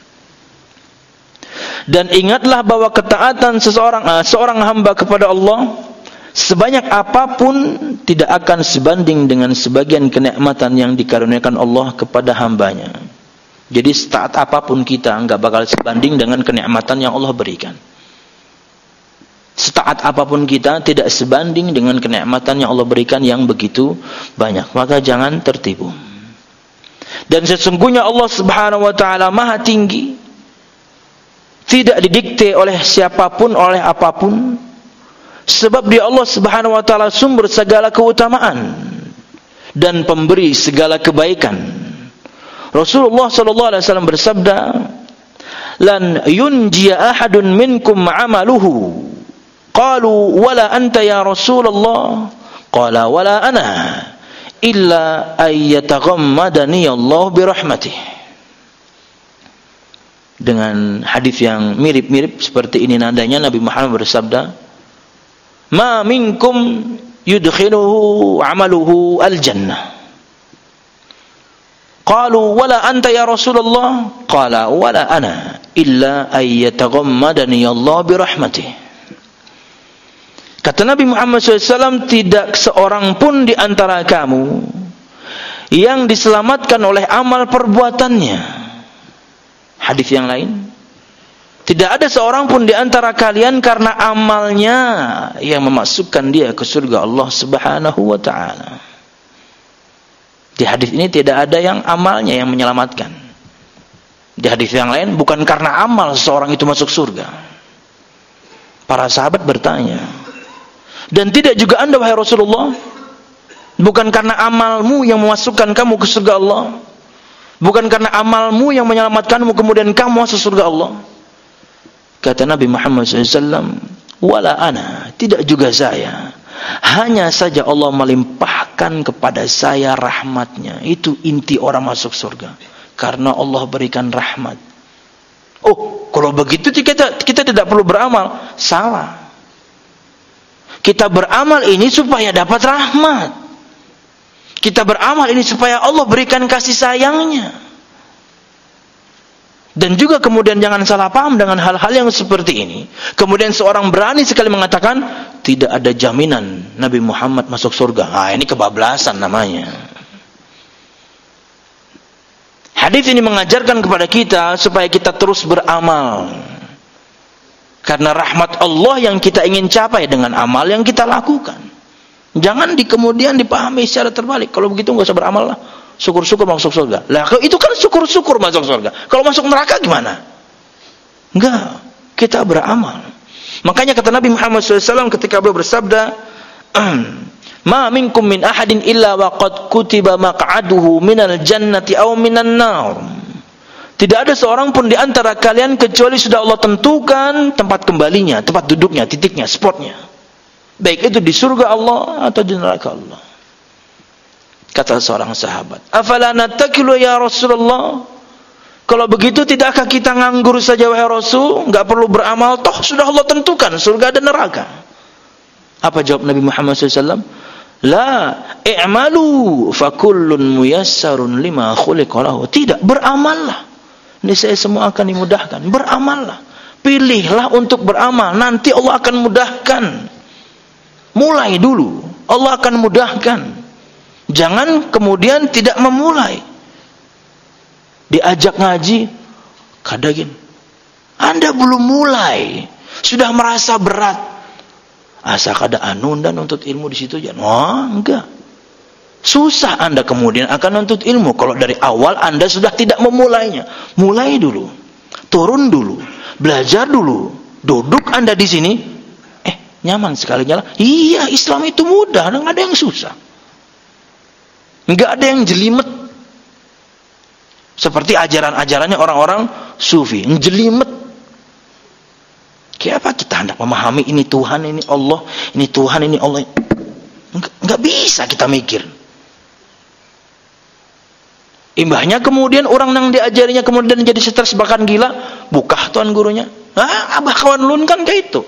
Dan ingatlah bahwa ketaatan seseorang uh, seorang hamba kepada Allah sebanyak apapun tidak akan sebanding dengan sebagian kenikmatan yang dikaruniakan Allah kepada hambanya. Jadi setaat apapun kita enggak bakal sebanding dengan kenikmatan yang Allah berikan. Setaat apapun kita tidak sebanding dengan kenikmatan yang Allah berikan yang begitu banyak. Maka jangan tertipu. Dan sesungguhnya Allah Subhanahu wa taala Maha tinggi, tidak didikte oleh siapapun, oleh apapun, sebab Dia Allah Subhanahu wa taala sumber segala keutamaan dan pemberi segala kebaikan. Rasulullah sallallahu alaihi wasallam bersabda, "Lan yunjiya ahadun minkum 'amaluhu." Qalu wala anta ya Rasulullah, qala wala ana illa ayyataghammadani Allah birahmatih. Dengan hadis yang mirip-mirip seperti ini nadanya, Nabi Muhammad bersabda, "Ma minkum yudkhiluhu 'amaluhu al-jannah." Qalu wala anta ya Rasulullah, qala wala ana illa ayyataghammadani Allah birahmatih. Kata Nabi Muhammad shallallahu alaihi wasallam, tidak seorang pun di antara kamu yang diselamatkan oleh amal perbuatannya. Hadis yang lain, tidak ada seorang pun di antara kalian karena amalnya yang memasukkan dia ke surga Allah Subhanahu wa taala. Di hadis ini tidak ada yang amalnya yang menyelamatkan. Di hadis yang lain, bukan karena amal seorang itu masuk surga. Para sahabat bertanya, dan tidak juga Anda wahai Rasulullah, bukan karena amalmu yang memasukkan kamu ke surga Allah, bukan karena amalmu yang menyelamatkanmu kemudian kamu masuk surga Allah. Kata Nabi Muhammad shallallahu alaihi wasallam, wala ana, tidak juga saya, hanya saja Allah melimpahkan kepada saya rahmatnya. Itu inti orang masuk surga, karena Allah berikan rahmat. Oh, kalau begitu kita, kita tidak perlu beramal. Salah. Kita beramal ini supaya dapat rahmat. Kita beramal ini supaya Allah berikan kasih sayangnya. Dan juga kemudian jangan salah paham dengan hal-hal yang seperti ini. Kemudian seorang berani sekali mengatakan, tidak ada jaminan Nabi Muhammad masuk surga. Ah, ini kebablasan namanya. Hadis ini mengajarkan kepada kita supaya kita terus beramal. Karena rahmat Allah yang kita ingin capai dengan amal yang kita lakukan. Jangan di kemudian dipahami secara terbalik. Kalau begitu enggak usah beramal lah. Syukur-syukur masuk surga. Lah itu kan syukur-syukur masuk surga. Kalau masuk neraka gimana? Enggak. Kita beramal. Makanya kata Nabi Muhammad shallallahu alaihi wasallam ketika beliau bersabda, "Ma minkum min ahadin illa wa qad kutiba maq'aduhu minal jannati aw minan nar." Tidak ada seorang pun di antara kalian kecuali sudah Allah tentukan tempat kembalinya, tempat duduknya, titiknya, spotnya. Baik itu di surga Allah atau di neraka Allah. Kata seorang sahabat, "Afala nattakilu ya Rasulullah?" Kalau begitu tidakkah kita nganggur saja wahai Rasul, enggak perlu beramal, toh sudah Allah tentukan surga dan neraka. Apa jawab Nabi Muhammad shallallahu alaihi wasallam? La i'malu fakullun muyassarun lima khuliqa lahu. Tidak, beramallah. Niscaya semua akan dimudahkan. Beramallah. Pilihlah untuk beramal. Nanti Allah akan mudahkan. Mulai dulu. Allah akan mudahkan. Jangan kemudian tidak memulai. Diajak ngaji, kadagin. Anda belum mulai. Sudah merasa berat. Asa kada anun dan nuntut ilmu di situ aja. Oh, enggak. Susah Anda kemudian akan nuntut ilmu kalau dari awal Anda sudah tidak memulainya. Mulai dulu. Turun dulu. Belajar dulu. Duduk Anda di sini. Eh, nyaman sekali nyala. Iya, Islam itu mudah, enggak ada yang susah. Enggak ada yang jelimet. Seperti ajaran-ajarannya orang-orang sufi, jelimet. Kayak apa kita hendak memahami ini Tuhan, ini Allah, ini Tuhan, ini Allah. Enggak, enggak bisa kita mikir. Imbahnya kemudian orang yang diajarinya kemudian jadi stres bahkan gila, bukah tuan gurunya. Ah, abah kawan lun kan kayak itu.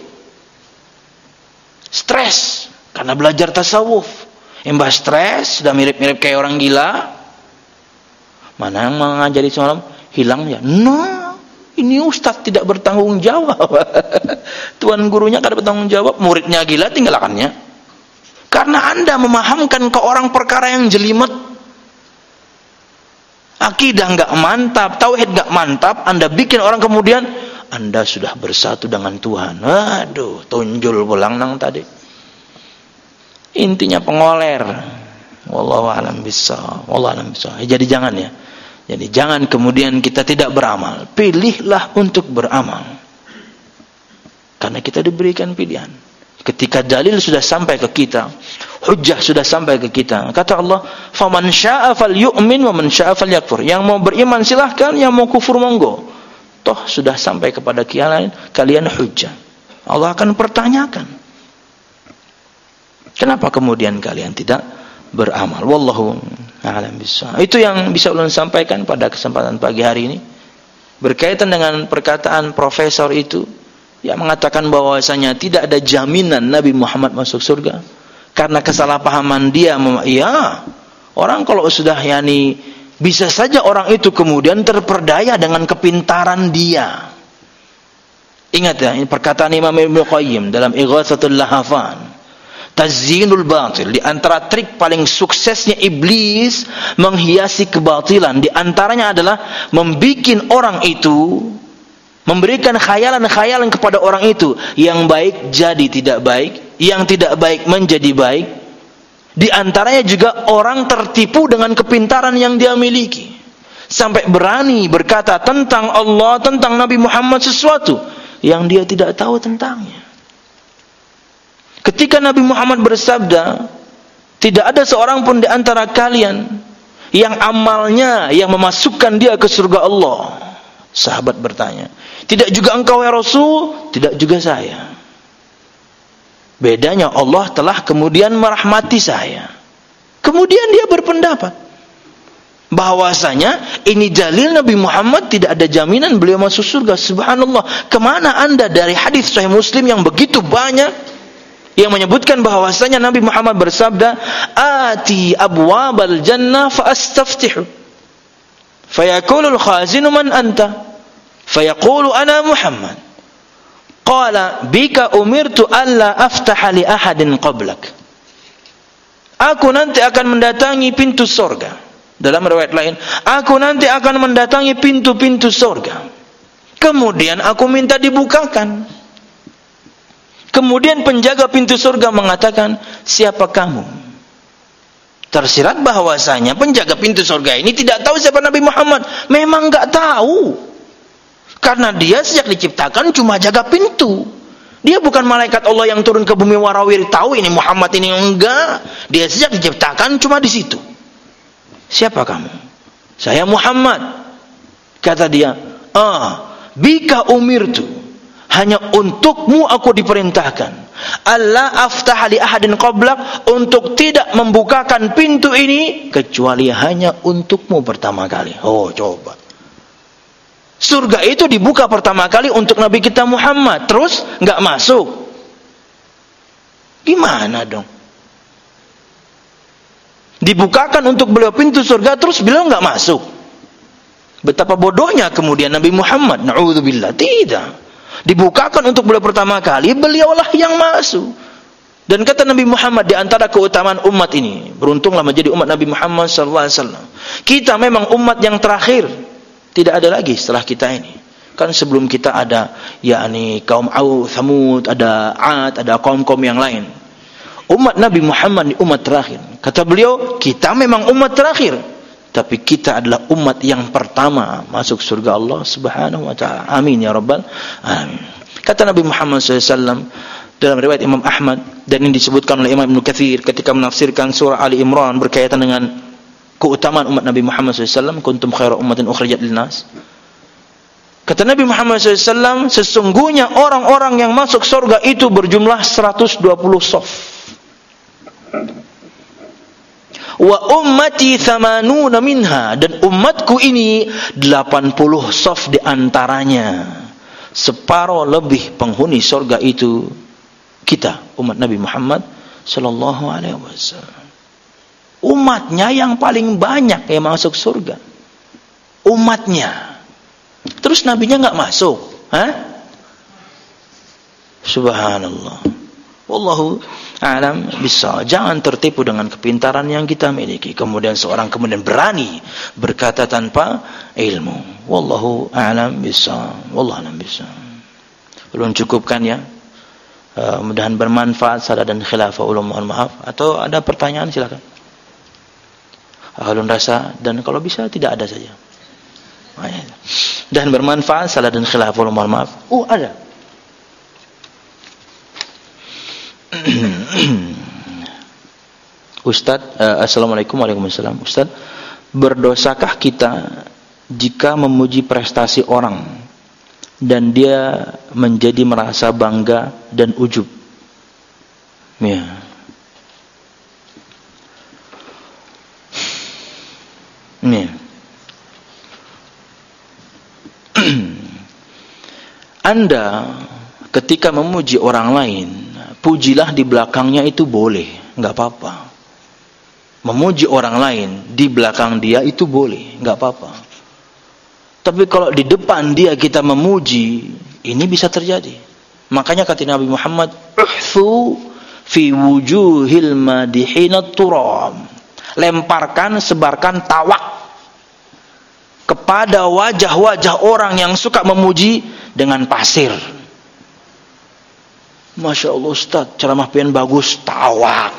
Stres karena belajar tasawuf. Imbah stres, sudah mirip-mirip kayak orang gila. Mana yang mengajari semalam hilang ya? No, ini ustaz tidak bertanggung jawab. Tuan gurunya kada bertanggung jawab, muridnya gila tinggalkannya. Karena Anda memahamkan ke orang perkara yang jelimet, akidah enggak mantap, tauhid enggak mantap, Anda bikin orang kemudian Anda sudah bersatu dengan Tuhan. Aduh, tunjul pulang nang tadi. Intinya pengoler. Wallahu a'lam bissawab. Wallahu a'lam bissawab. Jadi jangan ya. Jadi jangan kemudian kita tidak beramal. Pilihlah untuk beramal. Karena kita diberikan pilihan. Ketika dalil sudah sampai ke kita, hujjah sudah sampai ke kita, kata Allah, "Faman syaa'a falyu'min wa man syaa'a falyakfur." Yang mau beriman silahkan, yang mau kufur monggo. Toh sudah sampai kepada kalian, kalian hujjah. Allah akan pertanyakan. Kenapa kemudian kalian tidak beramal? Wallahu a'lam bishawab. Itu yang bisa ulun sampaikan pada kesempatan pagi hari ini berkaitan dengan perkataan profesor itu yang mengatakan bahwasanya tidak ada jaminan Nabi Muhammad masuk surga karena kesalahpahaman dia. Ya, orang kalau sudah yani bisa saja orang itu kemudian terperdaya dengan kepintaran dia. Ingat ya, ini perkataan Imam Ibnu Qayyim dalam Ighatsatul Lahafan. Tazyinul batil, di antara trik paling suksesnya iblis menghiasi kebatilan, di antaranya adalah membikin orang itu, memberikan khayalan-khayalan kepada orang itu, yang baik jadi tidak baik, yang tidak baik menjadi baik. Di antaranya juga orang tertipu dengan kepintaran yang dia miliki, sampai berani berkata tentang Allah, tentang Nabi Muhammad sesuatu yang dia tidak tahu tentangnya. Ketika Nabi Muhammad bersabda, tidak ada seorang pun di antara kalian yang amalnya yang memasukkan dia ke surga Allah. Sahabat bertanya, tidak juga engkau ya Rasul? Tidak juga saya. Bedanya Allah telah kemudian merahmati saya. Kemudian dia berpendapat bahwasanya ini dalil Nabi Muhammad tidak ada jaminan beliau masuk surga. Subhanallah. Kemana anda dari hadis Sahih Muslim yang begitu banyak yang menyebutkan bahwasanya Nabi Muhammad bersabda, "Ati abwabal jannah fa astaftihu." Fayaqulu al-khazinu man anta? Fayaqulu ana Muhammad. Qala bika umirtu alla aftaha li ahadin qablak. Aku nanti akan mendatangi pintu surga. Dalam riwayat lain, aku nanti akan mendatangi pintu-pintu surga. Kemudian aku minta dibukakan. Kemudian penjaga pintu surga mengatakan, siapa kamu? Tersirat bahwasanya penjaga pintu surga ini tidak tahu siapa Nabi Muhammad. Memang enggak tahu. Karena dia sejak diciptakan cuma jaga pintu. Dia bukan malaikat Allah yang turun ke bumi warawir tahu ini Muhammad ini, enggak. Dia sejak diciptakan cuma di situ. Siapa kamu? Saya Muhammad. Kata dia, ah, bika umirtu. Hanya untukmu aku diperintahkan. Allah aftaha li ahadin qablak, untuk tidak membukakan pintu ini kecuali hanya untukmu pertama kali. Oh, coba. Surga itu dibuka pertama kali untuk Nabi kita Muhammad, terus enggak masuk. Gimana dong? Dibukakan untuk beliau pintu surga, terus beliau enggak masuk. Betapa bodohnya kemudian Nabi Muhammad. Na'udzubillah. Tidak. Dibukakan untuk beliau pertama kali, beliaulah yang masuk. Dan kata Nabi Muhammad, di antara keutamaan umat ini, beruntunglah menjadi umat Nabi Muhammad sallallahu alaihi wasallam. Kita memang umat yang terakhir. Tidak ada lagi setelah kita ini. Kan sebelum kita ada yakni kaum Aud, Thamud, ada Ad, ada kaum-kaum yang lain. Umat Nabi Muhammad ini umat terakhir. Kata beliau, kita memang umat terakhir, tapi kita adalah umat yang pertama masuk surga Allah Subhanahu wa taala. Amin ya rabbal alamin. Kata Nabi Muhammad sallallahu alaihi wasallam dalam riwayat Imam Ahmad, dan ini disebutkan oleh Imam Ibnu Katsir ketika menafsirkan surah Ali Imran berkaitan dengan keutamaan umat Nabi Muhammad sallallahu alaihi wasallam, kuntum khairu ummatin ukhrijat linnas. Kata Nabi Muhammad sallallahu alaihi wasallam, sesungguhnya orang-orang yang masuk surga itu berjumlah seratus dua puluh shaf. wa ummati thamanuna minha, dan umatku ini delapan puluh saf di antaranya. Separuh lebih penghuni surga itu kita, umat Nabi Muhammad sallallahu alaihi wasallam. Umatnya yang paling banyak yang masuk surga. Umatnya. Terus nabinya enggak masuk, hah? Subhanallah. Wallahu a'lam bissawab. Jangan tertipu dengan kepintaran yang kita miliki. Kemudian seorang kemudian berani berkata tanpa ilmu. Wallahu a'lam bissawab. Wallahu a'lam bissawab. Belum cukupkan ya? Uh, mudahan bermanfaat salah dan khilaf. Ulun mohon maaf. Atau ada pertanyaan silakan. Alun rasa dan kalau bisa tidak ada saja. Dan bermanfaat salah dan khilaf. Ulun mohon maaf. Oh ada. Ustaz, uh, assalamualaikum warahmatullahi wabarakatuh. Ustaz, berdosakah kita jika memuji prestasi orang dan dia menjadi merasa bangga dan ujub? Ya. Ini. Anda ketika memuji orang lain, pujilah di belakangnya itu boleh, enggak apa-apa. Memuji orang lain di belakang dia itu boleh, enggak apa-apa. Tapi kalau di depan dia kita memuji, ini bisa terjadi. Makanya kata Nabi Muhammad, "Uhthu fi wujuhil madihina turab." Lemparkan, sebarkan tawak kepada wajah-wajah orang yang suka memuji dengan pasir. Masya Allah Ustaz, ceramah pian bagus, tawak.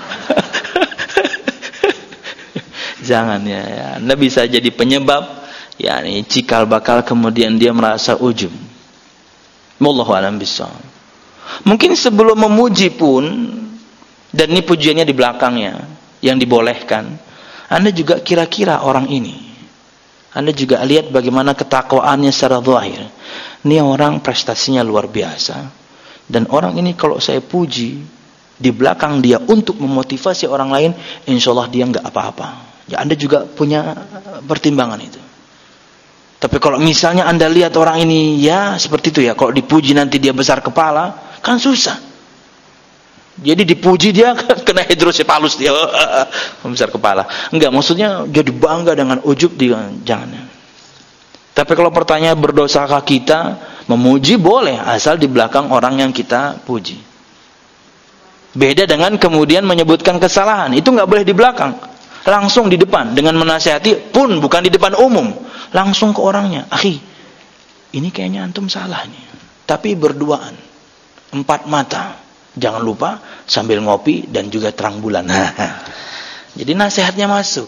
Jangan ya, ya, Anda bisa jadi penyebab, ya ini cikal bakal kemudian dia merasa ujub. Wallahu a'lam bishawab. Mungkin sebelum memuji pun, dan ini pujiannya di belakangnya, yang dibolehkan, Anda juga kira-kira orang ini. Anda juga lihat bagaimana ketakwaannya secara zahir. Ini orang prestasinya luar biasa. Dan orang ini kalau saya puji di belakang dia untuk memotivasi orang lain, insya Allah dia enggak apa-apa. Ya Anda juga punya pertimbangan itu. Tapi kalau misalnya Anda lihat orang ini ya seperti itu ya, kalau dipuji nanti dia besar kepala, kan susah. Jadi dipuji dia kena hidrosefalus dia besar kepala. Enggak, maksudnya jadi bangga dengan ujub dia, jangan. Tapi kalau pertanyaan berdosakah kita, memuji boleh asal di belakang orang yang kita puji. Beda dengan kemudian menyebutkan kesalahan, itu enggak boleh di belakang. Langsung di depan dengan menasihati pun bukan di depan umum, langsung ke orangnya. Akhi, ini kayaknya antum salah nih. Tapi berduaan, empat mata. Jangan lupa sambil ngopi dan juga terang bulan. Jadi nasihatnya masuk.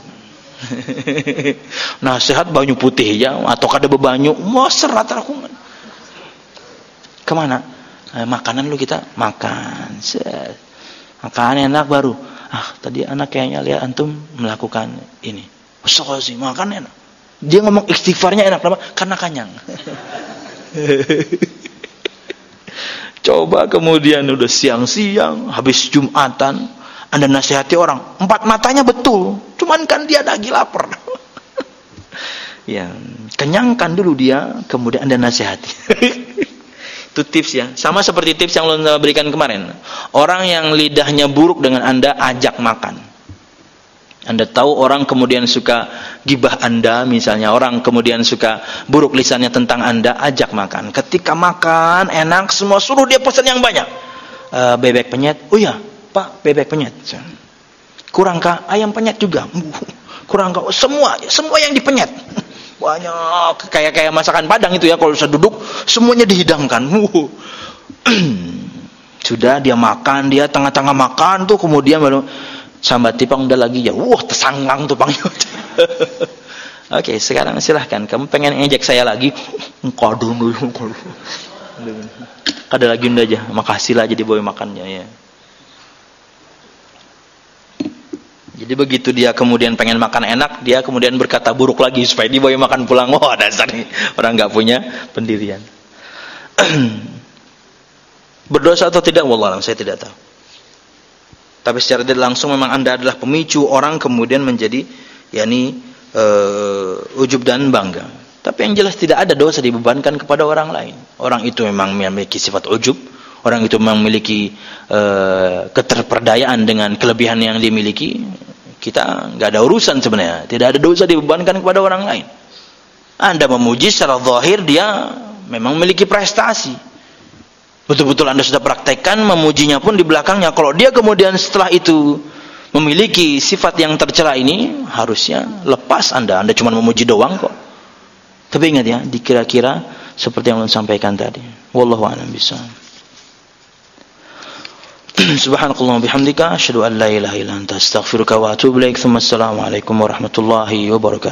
Nasihat banyu putih ya, atau kada bebanyu, moser ratarakungan. Kemana? Eh, makanan lu kita makan. Set. Makan enak baru. Ah, tadi anak kayaknya lihat antum melakukan ini. Ustaz, makan enak. Dia ngomong istighfarnya enak kenapa? Karena kanyang. Coba kemudian udah siang-siang, habis Jumatan, Anda nasihati orang, empat matanya betul, cuman kan dia lagi lapar. Ya, kenyangkan dulu dia, kemudian Anda nasihati. Itu tips ya. Sama seperti tips yang Anda berikan kemarin. Orang yang lidahnya buruk dengan Anda ajak makan. Anda tahu orang kemudian suka gibah Anda, misalnya orang kemudian suka buruk lisannya tentang Anda, ajak makan. Ketika makan enak, semua suruh dia pesan yang banyak. E, bebek penyet, oh ya Pak, bebek penyet. Kurang kah? Ayam penyet juga. Kurang kah? Semua, semua yang dipenyet. Banyak, kayak kayak masakan Padang itu ya, kalau saya duduk semuanya dihidangkan. Sudah dia makan, dia tengah-tengah makan tuh kemudian baru sambat tipang udah lagi ya, wah tersanggang tuh pangnya. Oke, sekarang silahkan. Kamu pengen ngejek saya lagi? Kado dulu, kada lagi udah aja. Makasih lah jadi boy makannya ya. Jadi begitu dia kemudian pengen makan enak, dia kemudian berkata buruk lagi supaya dia boy makan pulang. Wah, dasar nih orang nggak punya pendirian. Berdosa atau tidak? Wallah alam, saya tidak tahu. Tapi secara tidak langsung memang Anda adalah pemicu orang kemudian menjadi yakni uh, ujub dan bangga. Tapi yang jelas tidak ada dosa dibebankan kepada orang lain. Orang itu memang memiliki sifat ujub, orang itu memang memiliki uh, keterperdayaan dengan kelebihan yang dimiliki. Kita nggak ada urusan sebenarnya. Tidak ada dosa dibebankan kepada orang lain. Anda memuji secara zahir dia memang memiliki prestasi. Betul-betul Anda sudah praktekkan, memujinya pun di belakangnya. Kalau dia kemudian setelah itu memiliki sifat yang tercela ini, harusnya lepas Anda. Anda cuma memuji doang kok. Tapi ingat ya, dikira-kira seperti yang Anda sampaikan tadi. Wallahu a'lam bishawab. Subhanakallah bihamdika, asyhadu an la ilaha illa anta, astaghfiruka wa atubu ilaik. Assalamualaikum warahmatullahi wabarakatuh.